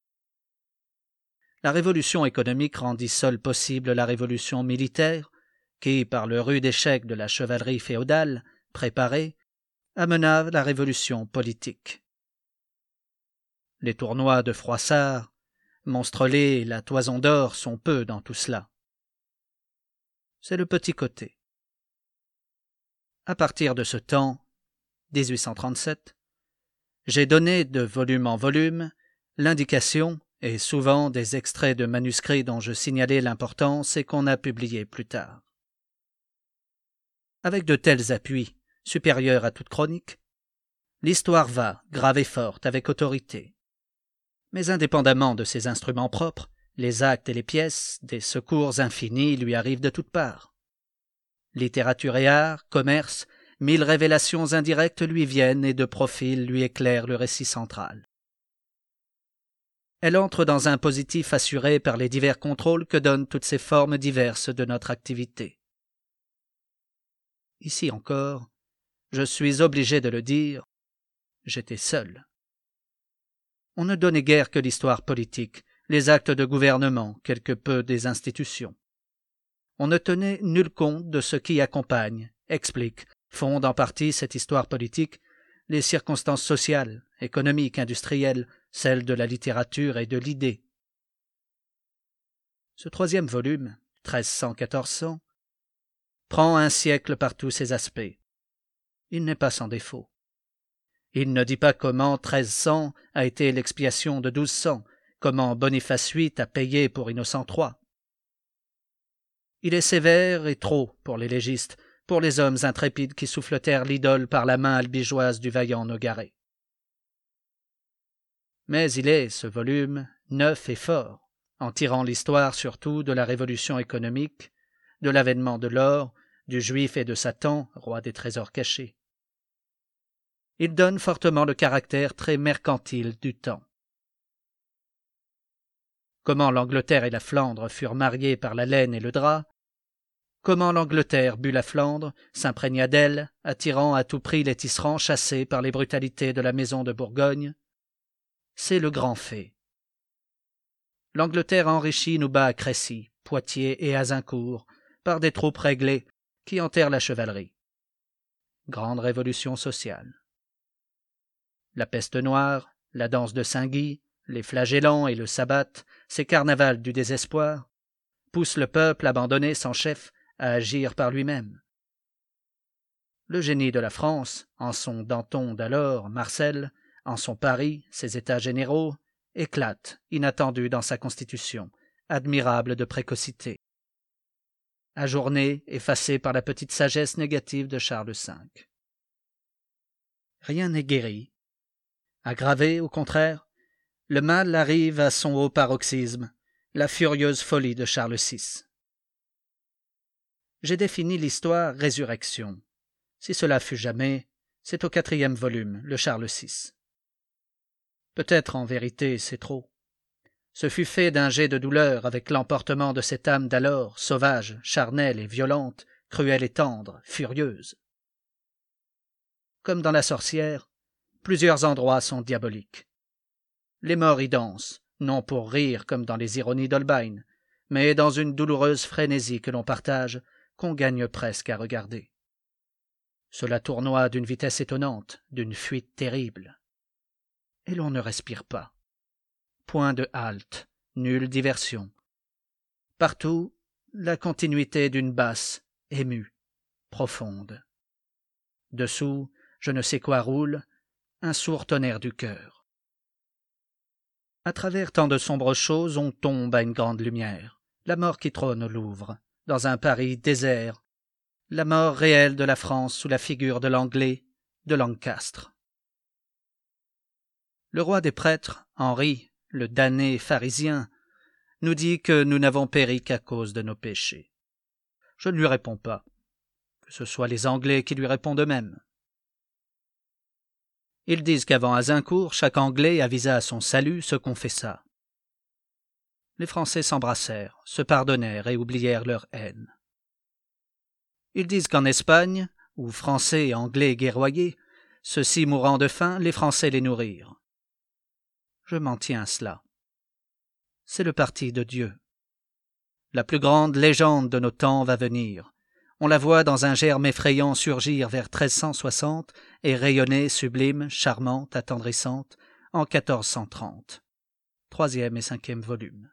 La révolution économique rendit seule possible la révolution militaire, qui, par le rude échec de la chevalerie féodale, préparée, amena la révolution politique. Les tournois de Froissart, Monstrelet et la Toison d'Or sont peu dans tout cela. C'est le petit côté. À partir de ce temps, dix-huit cent trente-sept, j'ai donné de volume en volume l'indication, et souvent des extraits de manuscrits dont je signalais l'importance et qu'on a publiés plus tard. Avec de tels appuis, supérieurs à toute chronique, l'histoire va, grave et forte, avec autorité. Mais indépendamment de ses instruments propres, les actes et les pièces, des secours infinis lui arrivent de toutes parts. Littérature et art, commerce, mille révélations indirectes lui viennent et de profil lui éclairent le récit central. Elle entre dans un positif assuré par les divers contrôles que donnent toutes ces formes diverses de notre activité. Ici encore, je suis obligé de le dire, j'étais seul. On ne donnait guère que l'histoire politique, les actes de gouvernement, quelque peu des institutions. On ne tenait nul compte de ce qui accompagne, explique, fonde en partie cette histoire politique, les circonstances sociales, économiques, industrielles, celles de la littérature et de l'idée. Ce troisième volume, treize cents à quatorze cents, prend un siècle par tous ses aspects. Il n'est pas sans défaut. Il ne dit pas comment treize cents a été l'expiation de douze cents, comment Boniface huit a payé pour Innocent trois. Il est sévère et trop pour les légistes, pour les hommes intrépides qui souffletèrent l'idole par la main albigeoise du vaillant Nogaret. Mais il est, ce volume, neuf et fort, en tirant l'histoire surtout de la révolution économique, de l'avènement de l'or, du juif et de Satan, roi des trésors cachés. Il donne fortement le caractère très mercantile du temps. Comment l'Angleterre et la Flandre furent mariées par la laine et le drap, comment l'Angleterre but la Flandre, s'imprégna d'elle, attirant à tout prix les tisserands chassés par les brutalités de la maison de Bourgogne, c'est le grand fait. L'Angleterre enrichie nous bat à Crécy, Poitiers et Azincourt, par des troupes réglées qui enterrent la chevalerie. Grande révolution sociale. La peste noire, la danse de Saint-Guy, les flagellants et le sabbat, ces carnavals du désespoir, poussent le peuple abandonné sans chef à agir par lui-même. Le génie de la France, en son Danton d'alors, Marcel, en son Paris, ses États généraux, éclate, inattendu dans sa constitution, admirable de précocité. Ajourné, effacé par la petite sagesse négative de Charles cinq. Rien n'est guéri. Aggravé, au contraire, le mal arrive à son haut paroxysme, la furieuse folie de Charles six. J'ai défini l'histoire résurrection. Si cela fut jamais, c'est au quatrième volume, le Charles six. Peut-être en vérité c'est trop. Ce fut fait d'un jet de douleur avec l'emportement de cette âme d'alors, sauvage, charnelle et violente, cruelle et tendre, furieuse. Comme dans La Sorcière, plusieurs endroits sont diaboliques. Les morts y dansent, non pour rire comme dans les ironies d'Holbein, mais dans une douloureuse frénésie que l'on partage, qu'on gagne presque à regarder. Cela tournoie d'une vitesse étonnante, d'une fuite terrible. Et l'on ne respire pas. Point de halte, nulle diversion. Partout, la continuité d'une basse, émue, profonde. Dessous, je ne sais quoi roule, un sourd tonnerre du cœur. À travers tant de sombres choses, on tombe à une grande lumière, la mort qui trône au Louvre, dans un Paris désert, la mort réelle de la France sous la figure de l'Anglais, de Lancastre. Le roi des prêtres, Henri, le damné pharisien, nous dit que nous n'avons péri qu'à cause de nos péchés. Je ne lui réponds pas, que ce soit les Anglais qui lui répondent eux-mêmes. Ils disent qu'avant Azincourt, chaque Anglais avisa à son salut, se confessa. Les Français s'embrassèrent, se pardonnèrent et oublièrent leur haine. Ils disent qu'en Espagne, où Français et Anglais guerroyaient, ceux-ci mourant de faim, les Français les nourrirent. Je m'en tiens à cela. C'est le parti de Dieu. La plus grande légende de nos temps va venir. On la voit dans un germe effrayant surgir vers treize cent soixante et rayonner sublime, charmante, attendrissante, en quatorze cent trente. Troisième et cinquième volume.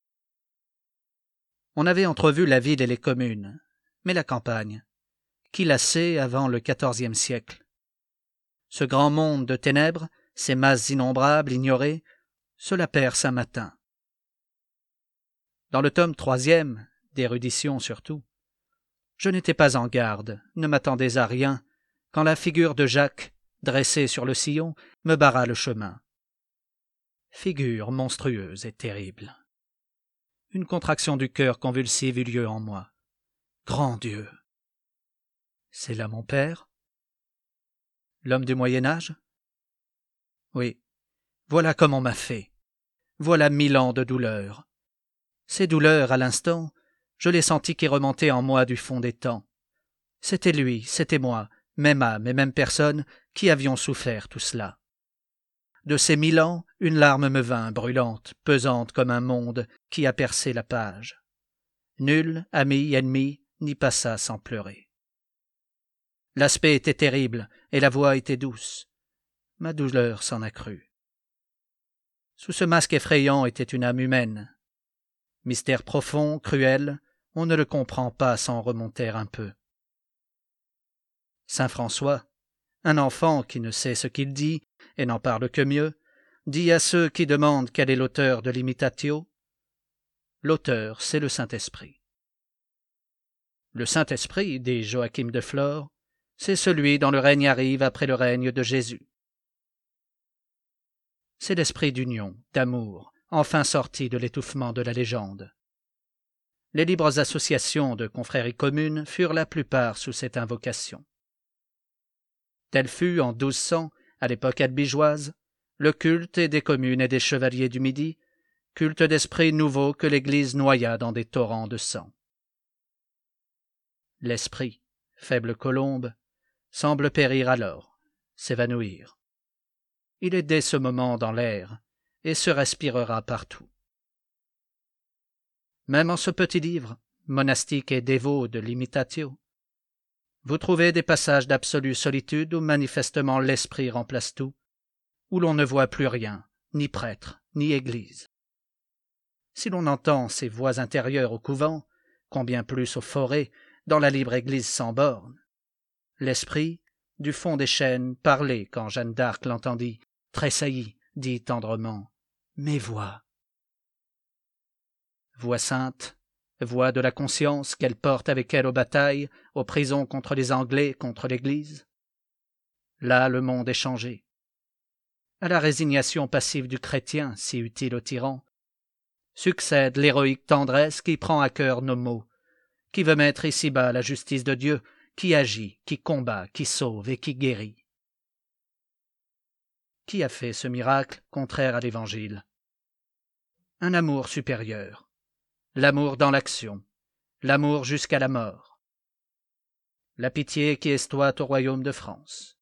On avait entrevu la ville et les communes, mais la campagne, qui la sait avant le quatorzième siècle? Ce grand monde de ténèbres, ces masses innombrables, ignorées, cela perce un matin. Dans le tome troisième, d'érudition surtout, je n'étais pas en garde, ne m'attendais à rien, quand la figure de Jacques, dressée sur le sillon, me barra le chemin. Figure monstrueuse et terrible. Une contraction du cœur convulsive eut lieu en moi. Grand Dieu! C'est là mon père? L'homme du Moyen-Âge? Oui, voilà comme on m'a fait. Voilà mille ans de douleur. Ces douleurs, à l'instant, je les sentis qui remontaient en moi du fond des temps. C'était lui, c'était moi, même âme et même personne, qui avions souffert tout cela. De ces mille ans, une larme me vint, brûlante, pesante comme un monde qui a percé la page. Nul, ami, ennemi, n'y passa sans pleurer. L'aspect était terrible, et la voix était douce. Ma douleur s'en accrut. Sous ce masque effrayant était une âme humaine. Mystère profond, cruel, on ne le comprend pas sans remonter un peu. Saint François, un enfant qui ne sait ce qu'il dit et n'en parle que mieux, dit à ceux qui demandent quel est l'auteur de l'Imitatio, l'auteur, c'est le Saint-Esprit. Le Saint-Esprit, dit Joachim de Flore, c'est celui dont le règne arrive après le règne de Jésus. C'est l'esprit d'union, d'amour, enfin sorti de l'étouffement de la légende. Les libres associations de confréries communes furent la plupart sous cette invocation. Tel fut, en douze cents, à l'époque albigeoise, le culte des communes et des chevaliers du Midi, culte d'esprit nouveau que l'Église noya dans des torrents de sang. L'esprit, faible colombe, semble périr alors, s'évanouir. Il est dès ce moment dans l'air, et se respirera partout. Même en ce petit livre, monastique et dévot de l'Imitatio, vous trouvez des passages d'absolue solitude où manifestement l'esprit remplace tout, où l'on ne voit plus rien, ni prêtre, ni église. Si l'on entend ces voix intérieures au couvent, combien plus aux forêts, dans la libre église sans bornes. L'esprit, du fond des chênes, parlait quand Jeanne d'Arc l'entendit, tressaillit, dit tendrement « Mes voix ». Voix sainte, voix de la conscience qu'elle porte avec elle aux batailles, aux prisons contre les Anglais, contre l'Église. Là, le monde est changé. À la résignation passive du chrétien, si utile au tyran, succède l'héroïque tendresse qui prend à cœur nos maux, qui veut mettre ici-bas la justice de Dieu, qui agit, qui combat, qui sauve et qui guérit. Qui a fait ce miracle contraire à l'Évangile? Un amour supérieur, l'amour dans l'action, l'amour jusqu'à la mort, la pitié qui estoite au royaume de France.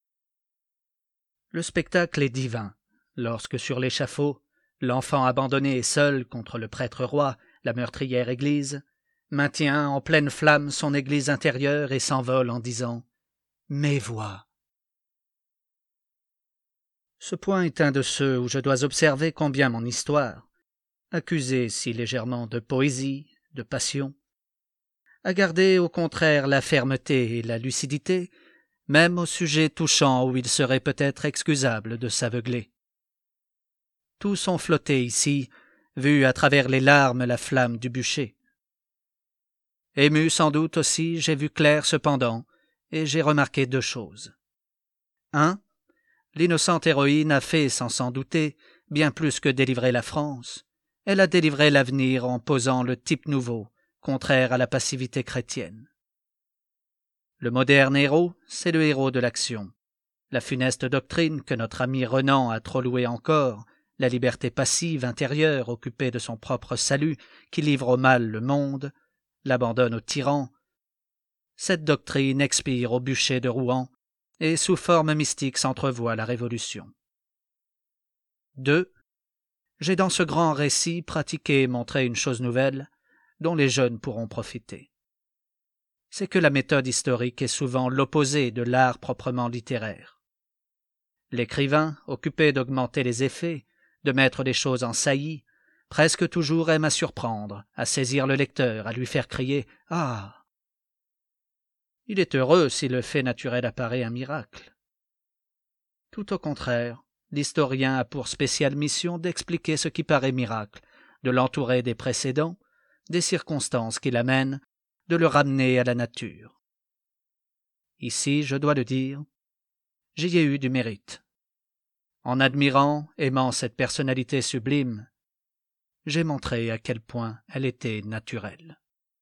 Le spectacle est divin, lorsque sur l'échafaud, l'enfant abandonné et seul contre le prêtre-roi, la meurtrière Église, maintient en pleine flamme son Église intérieure et s'envole en disant « Mes voix ». Ce point est un de ceux où je dois observer combien mon histoire, accusée si légèrement de poésie, de passion, a gardé au contraire la fermeté et la lucidité, même au sujet touchant où il serait peut-être excusable de s'aveugler. Tous ont flotté ici, vu à travers les larmes la flamme du bûcher. Ému sans doute aussi, j'ai vu clair cependant, et j'ai remarqué deux choses. Un, l'innocente héroïne a fait, sans s'en douter, bien plus que délivrer la France. Elle a délivré l'avenir en posant le type nouveau, contraire à la passivité chrétienne. Le moderne héros, c'est le héros de l'action. La funeste doctrine que notre ami Renan a trop louée encore, la liberté passive intérieure occupée de son propre salut, qui livre au mal le monde, l'abandonne au tyran. Cette doctrine expire au bûcher de Rouen, et sous forme mystique s'entrevoit la Révolution. Deux. J'ai dans ce grand récit pratiqué et montré une chose nouvelle, dont les jeunes pourront profiter. C'est que la méthode historique est souvent l'opposé de l'art proprement littéraire. L'écrivain, occupé d'augmenter les effets, de mettre les choses en saillie, presque toujours aime à surprendre, à saisir le lecteur, à lui faire crier « Ah !» Il est heureux si le fait naturel apparaît un miracle. Tout au contraire, l'historien a pour spéciale mission d'expliquer ce qui paraît miracle, de l'entourer des précédents, des circonstances qui l'amènent, de le ramener à la nature. Ici, je dois le dire, j'y ai eu du mérite. En admirant, aimant cette personnalité sublime, j'ai montré à quel point elle était naturelle.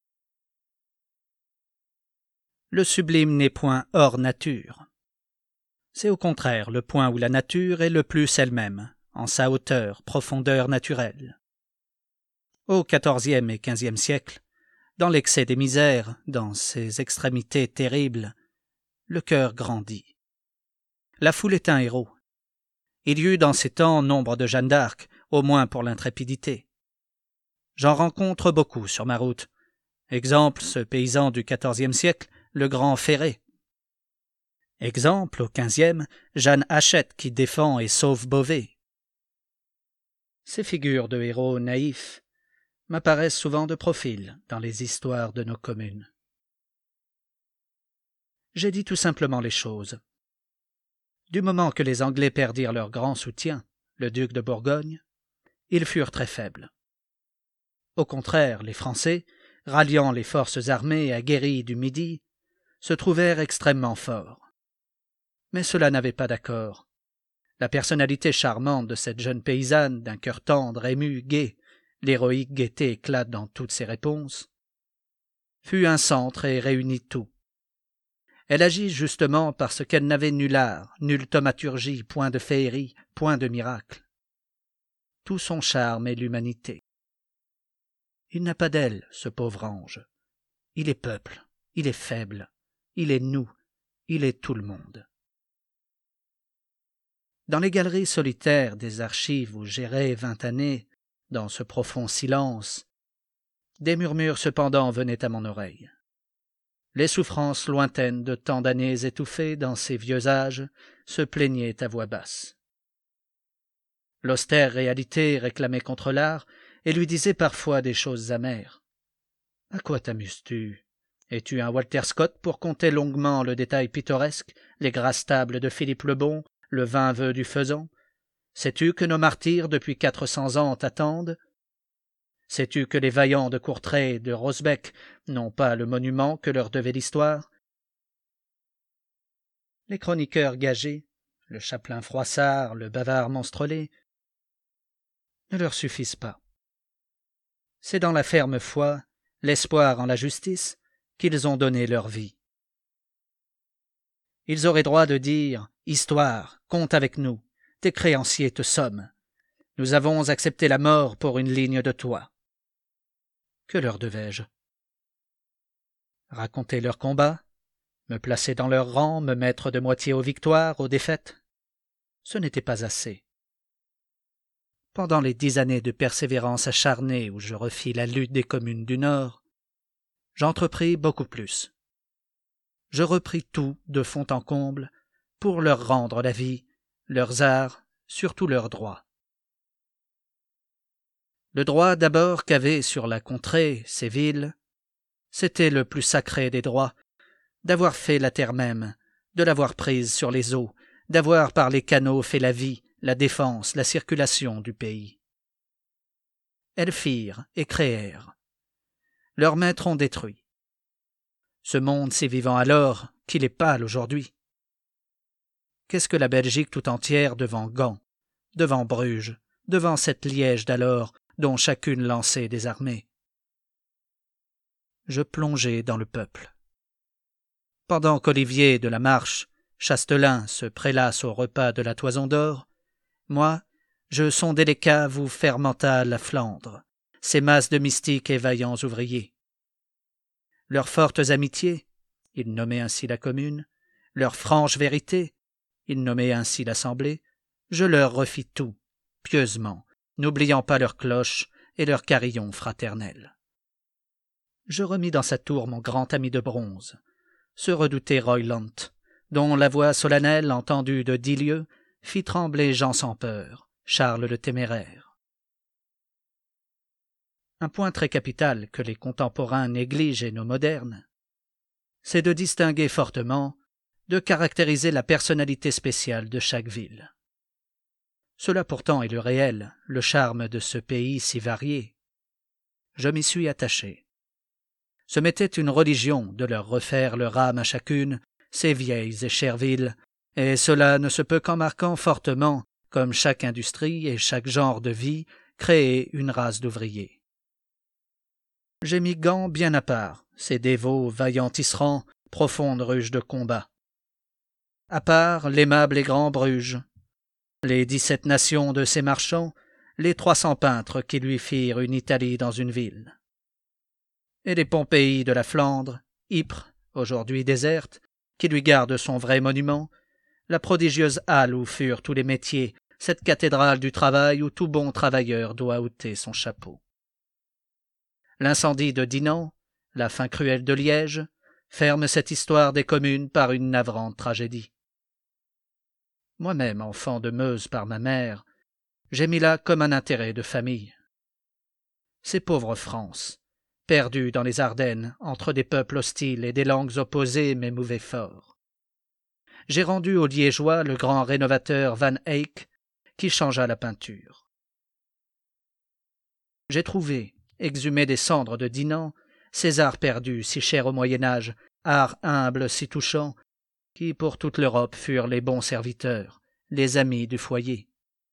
Le sublime n'est point hors nature. C'est au contraire le point où la nature est le plus elle-même, en sa hauteur, profondeur naturelle. Au quatorzième et quinzième siècle, dans l'excès des misères, dans ses extrémités terribles, le cœur grandit. La foule est un héros. Il y eut dans ces temps nombre de Jeanne d'Arc, au moins pour l'intrépidité. J'en rencontre beaucoup sur ma route. Exemple, ce paysan du quatorzième siècle, le grand Ferré. Exemple, au quinzième, Jeanne Hachette qui défend et sauve Beauvais. Ces figures de héros naïfs m'apparaissent souvent de profil dans les histoires de nos communes. J'ai dit tout simplement les choses. Du moment que les Anglais perdirent leur grand soutien, le duc de Bourgogne, ils furent très faibles. Au contraire, les Français, ralliant les forces armées aguerries du Midi, se trouvèrent extrêmement forts. Mais cela n'avait pas d'accord. La personnalité charmante de cette jeune paysanne, d'un cœur tendre, ému, gai, l'héroïque gaieté éclate dans toutes ses réponses, fut un centre et réunit tout. Elle agit justement parce qu'elle n'avait nul art, nulle thaumaturgie, point de féerie, point de miracle. Tout son charme est l'humanité. Il n'a pas d'aile, ce pauvre ange. Il est peuple, il est faible, il est nous, il est tout le monde. Dans les galeries solitaires des archives où j'errais vingt années, dans ce profond silence, des murmures cependant venaient à mon oreille. Les souffrances lointaines de tant d'années étouffées dans ces vieux âges se plaignaient à voix basse. L'austère réalité réclamait contre l'art et lui disait parfois des choses amères. « À quoi t'amuses-tu ? Es-tu un Walter Scott pour compter longuement le détail pittoresque, les grasses tables de Philippe le Bon, le vingt-vœux du faisan ? Sais-tu que nos martyrs depuis quatre cents ans t'attendent ? Sais-tu que les vaillants de Courtrai et de Rosbec n'ont pas le monument que leur devait l'histoire ? » Les chroniqueurs gagés, le chapelain Froissart, le bavard Monstrelet, ne leur suffisent pas. C'est dans la ferme foi, l'espoir en la justice, qu'ils ont donné leur vie. Ils auraient droit de dire « Histoire, compte avec nous, tes créanciers te somment. Nous avons accepté la mort pour une ligne de toi. » Que leur devais-je ? Raconter leurs combats, me placer dans leur rang, me mettre de moitié aux victoires, aux défaites ? Ce n'était pas assez. Pendant les dix années de persévérance acharnée où je refis la lutte des communes du Nord, j'entrepris beaucoup plus. Je repris tout de fond en comble pour leur rendre la vie, leurs arts, surtout leurs droits. Le droit d'abord qu'avaient sur la contrée ces villes, c'était le plus sacré des droits, d'avoir fait la terre même, de l'avoir prise sur les eaux, d'avoir par les canaux fait la vie, la défense, la circulation du pays. Elles firent et créèrent. Leurs maîtres ont détruit. Ce monde si vivant alors qu'il est pâle aujourd'hui. Qu'est-ce que la Belgique tout entière devant Gand, devant Bruges, devant cette Liège d'alors dont chacune lançait des armées? Je plongeai dans le peuple. Pendant qu'Olivier de la Marche, Chastelain se prélasse au repas de la Toison d'Or, moi, je sondai les caves où fermenta la Flandre, ces masses de mystiques et vaillants ouvriers. Leurs fortes amitiés, ils nommaient ainsi la commune, leurs franches vérités, ils nommaient ainsi l'assemblée, je leur refis tout, pieusement, n'oubliant pas leurs cloches et leurs carillons fraternels. Je remis dans sa tour mon grand ami de bronze, ce redouté Roylant, dont la voix solennelle entendue de dix lieues fit trembler Jean sans peur, Charles le Téméraire. Un point très capital que les contemporains négligent et nos modernes, c'est de distinguer fortement, de caractériser la personnalité spéciale de chaque ville. Cela pourtant est le réel, le charme de ce pays si varié. Je m'y suis attaché. Ce m'était une religion de leur refaire leur âme à chacune, ces vieilles et chères villes, et cela ne se peut qu'en marquant fortement, comme chaque industrie et chaque genre de vie, créer une race d'ouvriers. J'ai mis Gand bien à part, ces dévots vaillants tisserands, profondes ruches de combat. À part l'aimable et grand Bruges, les dix-sept nations de ses marchands, les trois cents peintres qui lui firent une Italie dans une ville. Et les Pompéi de la Flandre, Ypres, aujourd'hui déserte, qui lui garde son vrai monument, la prodigieuse halle où furent tous les métiers, cette cathédrale du travail où tout bon travailleur doit ôter son chapeau. L'incendie de Dinan, la fin cruelle de Liège, ferme cette histoire des communes par une navrante tragédie. Moi-même, enfant de Meuse par ma mère, j'ai mis là comme un intérêt de famille. Ces pauvres France, perdus dans les Ardennes, entre des peuples hostiles et des langues opposées, m'émouvaient fort. J'ai rendu au Liégeois le grand rénovateur Van Eyck, qui changea la peinture. J'ai trouvé, exhumé des cendres de Dinan, ces arts perdus si chers au Moyen-Âge, arts humbles si touchants, qui pour toute l'Europe furent les bons serviteurs, les amis du foyer.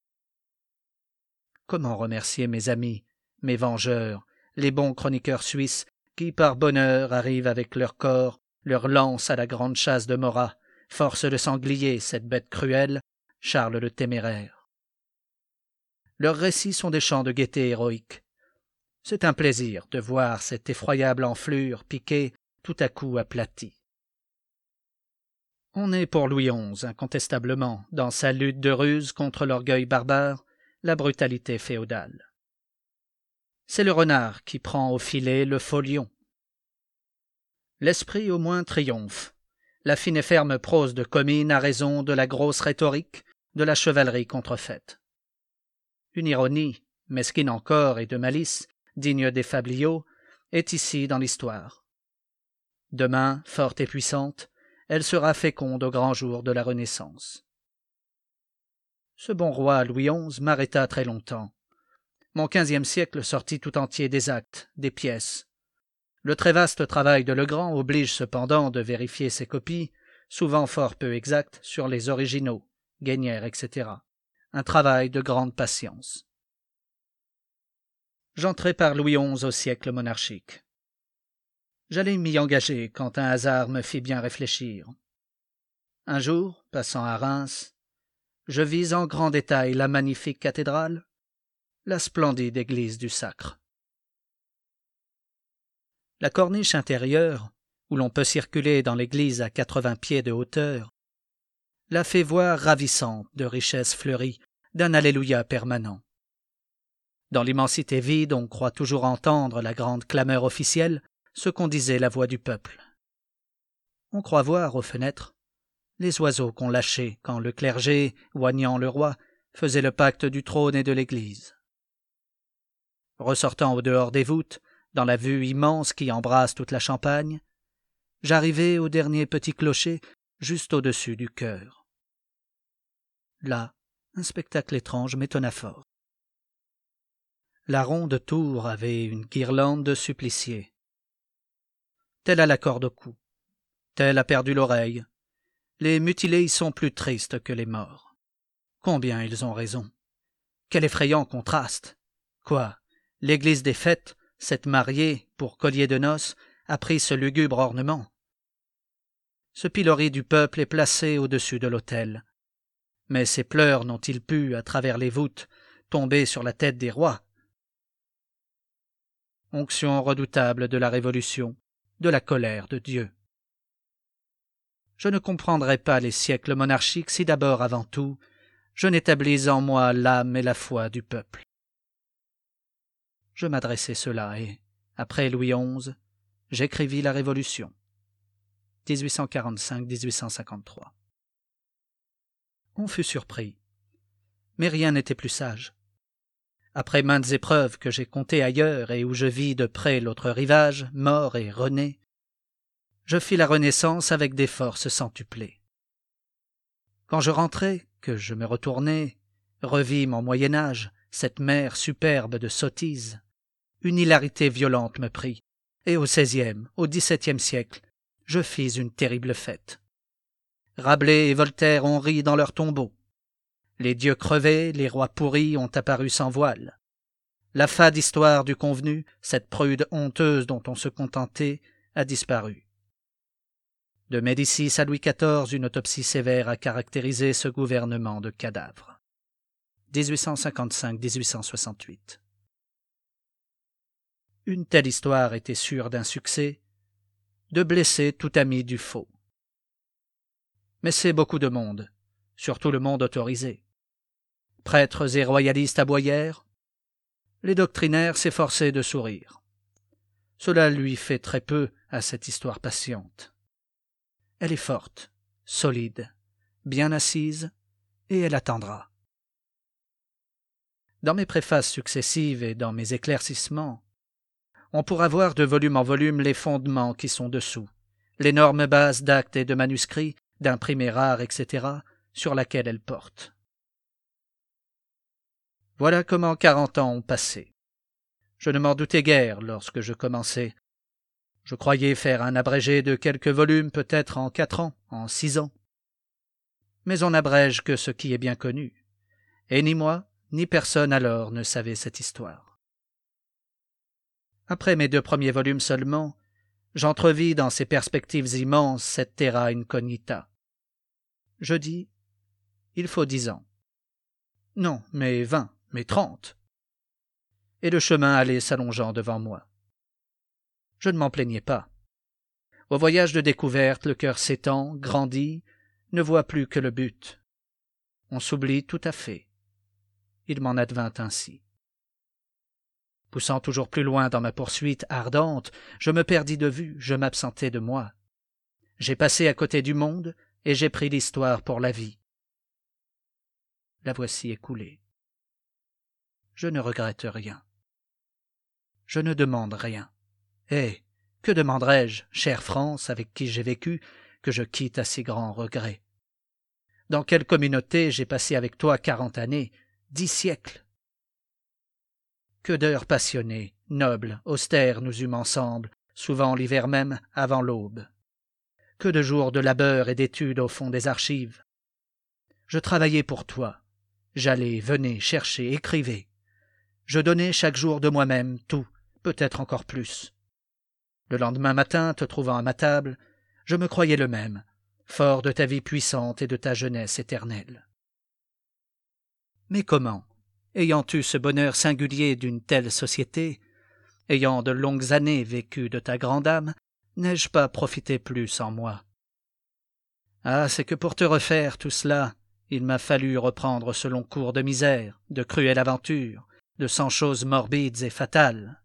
Comment remercier mes amis, mes vengeurs, les bons chroniqueurs suisses qui par bonheur arrivent avec leur corps, leur lance à la grande chasse de Morat, force le sanglier, cette bête cruelle, Charles le Téméraire. Leurs récits sont des chants de gaieté héroïque. C'est un plaisir de voir cette effroyable enflure piquée tout à coup aplatie. On est pour Louis onze, incontestablement, dans sa lutte de ruse contre l'orgueil barbare, la brutalité féodale. C'est le renard qui prend au filet le faux lion. L'esprit au moins triomphe. La fine et ferme prose de Comines a raison de la grosse rhétorique, de la chevalerie contrefaite. Une ironie, mesquine encore et de malice, digne des fabliaux, est ici dans l'histoire. Demain, forte et puissante, elle sera féconde au grand jour de la Renaissance. Ce bon roi Louis onze m'arrêta très longtemps. Mon quinzième siècle sortit tout entier des actes, des pièces. Le très vaste travail de Legrand oblige cependant de vérifier ses copies, souvent fort peu exactes, sur les originaux, Guénière, et cetera. Un travail de grande patience. J'entrai par Louis onze au siècle monarchique. J'allais m'y engager quand un hasard me fit bien réfléchir. Un jour, passant à Reims, je vis en grand détail la magnifique cathédrale, la splendide église du Sacre. La corniche intérieure, où l'on peut circuler dans l'église à quatre-vingts pieds de hauteur, la fait voir ravissante de richesses fleuries, d'un Alléluia permanent. Dans l'immensité vide, on croit toujours entendre la grande clameur officielle, ce qu'on disait la voix du peuple. On croit voir, aux fenêtres, les oiseaux qu'on lâchait quand le clergé, oignant le roi, faisait le pacte du trône et de l'église. Ressortant au dehors des voûtes, dans la vue immense qui embrasse toute la Champagne, j'arrivai au dernier petit clocher, juste au-dessus du chœur. Là, un spectacle étrange m'étonna fort. La ronde tour avait une guirlande de suppliciés. Tel a la corde au cou, tel a perdu l'oreille. Les mutilés y sont plus tristes que les morts. Combien ils ont raison. Quel effrayant contraste. Quoi, l'église des fêtes, cette mariée, pour collier de noces, a pris ce lugubre ornement. Ce pilori du peuple est placé au-dessus de l'autel. Mais ces pleurs n'ont-ils pu, à travers les voûtes, tomber sur la tête des rois? Onction redoutable de la Révolution, de la colère de Dieu. Je ne comprendrai pas les siècles monarchiques si d'abord, avant tout, je n'établis en moi l'âme et la foi du peuple. Je m'adressai cela et, après Louis onze, j'écrivis la Révolution. dix-huit cent quarante-cinq à dix-huit cent cinquante-trois. On fut surpris. Mais rien n'était plus sage. Après maintes épreuves que j'ai comptées ailleurs et où je vis de près l'autre rivage, mort et rené, je fis la Renaissance avec des forces centuplées. Quand je rentrai, que je me retournai, revis mon Moyen-Âge, cette mer superbe de sottises, une hilarité violente me prit, et au seizième, au dix-septième siècle, je fis une terrible fête. Rabelais et Voltaire ont ri dans leurs tombeaux. Les dieux crevés, les rois pourris ont apparu sans voile. La fade histoire du convenu, cette prude honteuse dont on se contentait, a disparu. De Médicis à Louis quatorze, une autopsie sévère a caractérisé ce gouvernement de cadavres. dix-huit cent cinquante-cinq à dix-huit cent soixante-huit. Une telle histoire était sûre d'un succès, de blesser tout ami du faux. Mais c'est beaucoup de monde, surtout le monde autorisé. Prêtres et royalistes aboyèrent, les doctrinaires s'efforçaient de sourire. Cela lui fait très peu à cette histoire patiente. Elle est forte, solide, bien assise, et elle attendra. Dans mes préfaces successives et dans mes éclaircissements, on pourra voir de volume en volume les fondements qui sont dessous, l'énorme base d'actes et de manuscrits, d'imprimés rares, et cetera, sur laquelle elle porte. Voilà comment quarante ans ont passé. Je ne m'en doutais guère lorsque je commençai. Je croyais faire un abrégé de quelques volumes peut-être en quatre ans, en six ans. Mais on n'abrège que ce qui est bien connu, et ni moi, ni personne alors ne savait cette histoire. Après mes deux premiers volumes seulement, j'entrevis dans ces perspectives immenses cette terra incognita. Je dis, il faut dix ans. Non, mais vingt, mais trente. Et le chemin allait s'allongeant devant moi. Je ne m'en plaignais pas. Au voyage de découverte, le cœur s'étend, grandit, ne voit plus que le but. On s'oublie tout à fait. Il m'en advint ainsi. Poussant toujours plus loin dans ma poursuite ardente, je me perdis de vue, je m'absentai de moi. J'ai passé à côté du monde, et j'ai pris l'histoire pour la vie. La voici écoulée. je ne regrette rien. Je ne demande rien. Eh, que demanderais-je, chère France, avec qui j'ai vécu, que je quitte à si grand regret? Dans quelle communauté j'ai passé avec toi quarante années, dix siècles? Que d'heures passionnées, nobles, austères nous eûmes ensemble, souvent l'hiver même, avant l'aube. Que de jours de labeur et d'études au fond des archives. Je travaillais pour toi. J'allais, venais, cherchais, écrivais. Je donnais chaque jour de moi-même tout, peut-être encore plus. Le lendemain matin, te trouvant à ma table, je me croyais le même, fort de ta vie puissante et de ta jeunesse éternelle. Mais comment, ayant eu ce bonheur singulier d'une telle société, ayant de longues années vécu de ta grande âme, n'ai-je pas profité plus en moi? Ah, c'est que pour te refaire tout cela, il m'a fallu reprendre ce long cours de misère, de cruelles aventures, de cent choses morbides et fatales.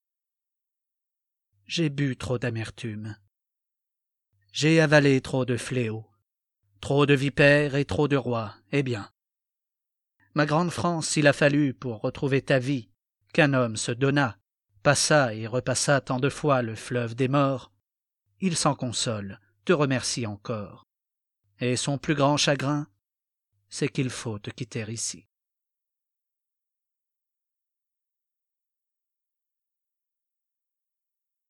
J'ai bu trop d'amertume. J'ai avalé trop de fléaux, trop de vipères et trop de rois, eh bien. Ma grande France, il a fallu, pour retrouver ta vie, qu'un homme se donnât, passa et repassa tant de fois le fleuve des morts. Il s'en console, te remercie encore. Et son plus grand chagrin, c'est qu'il faut te quitter ici.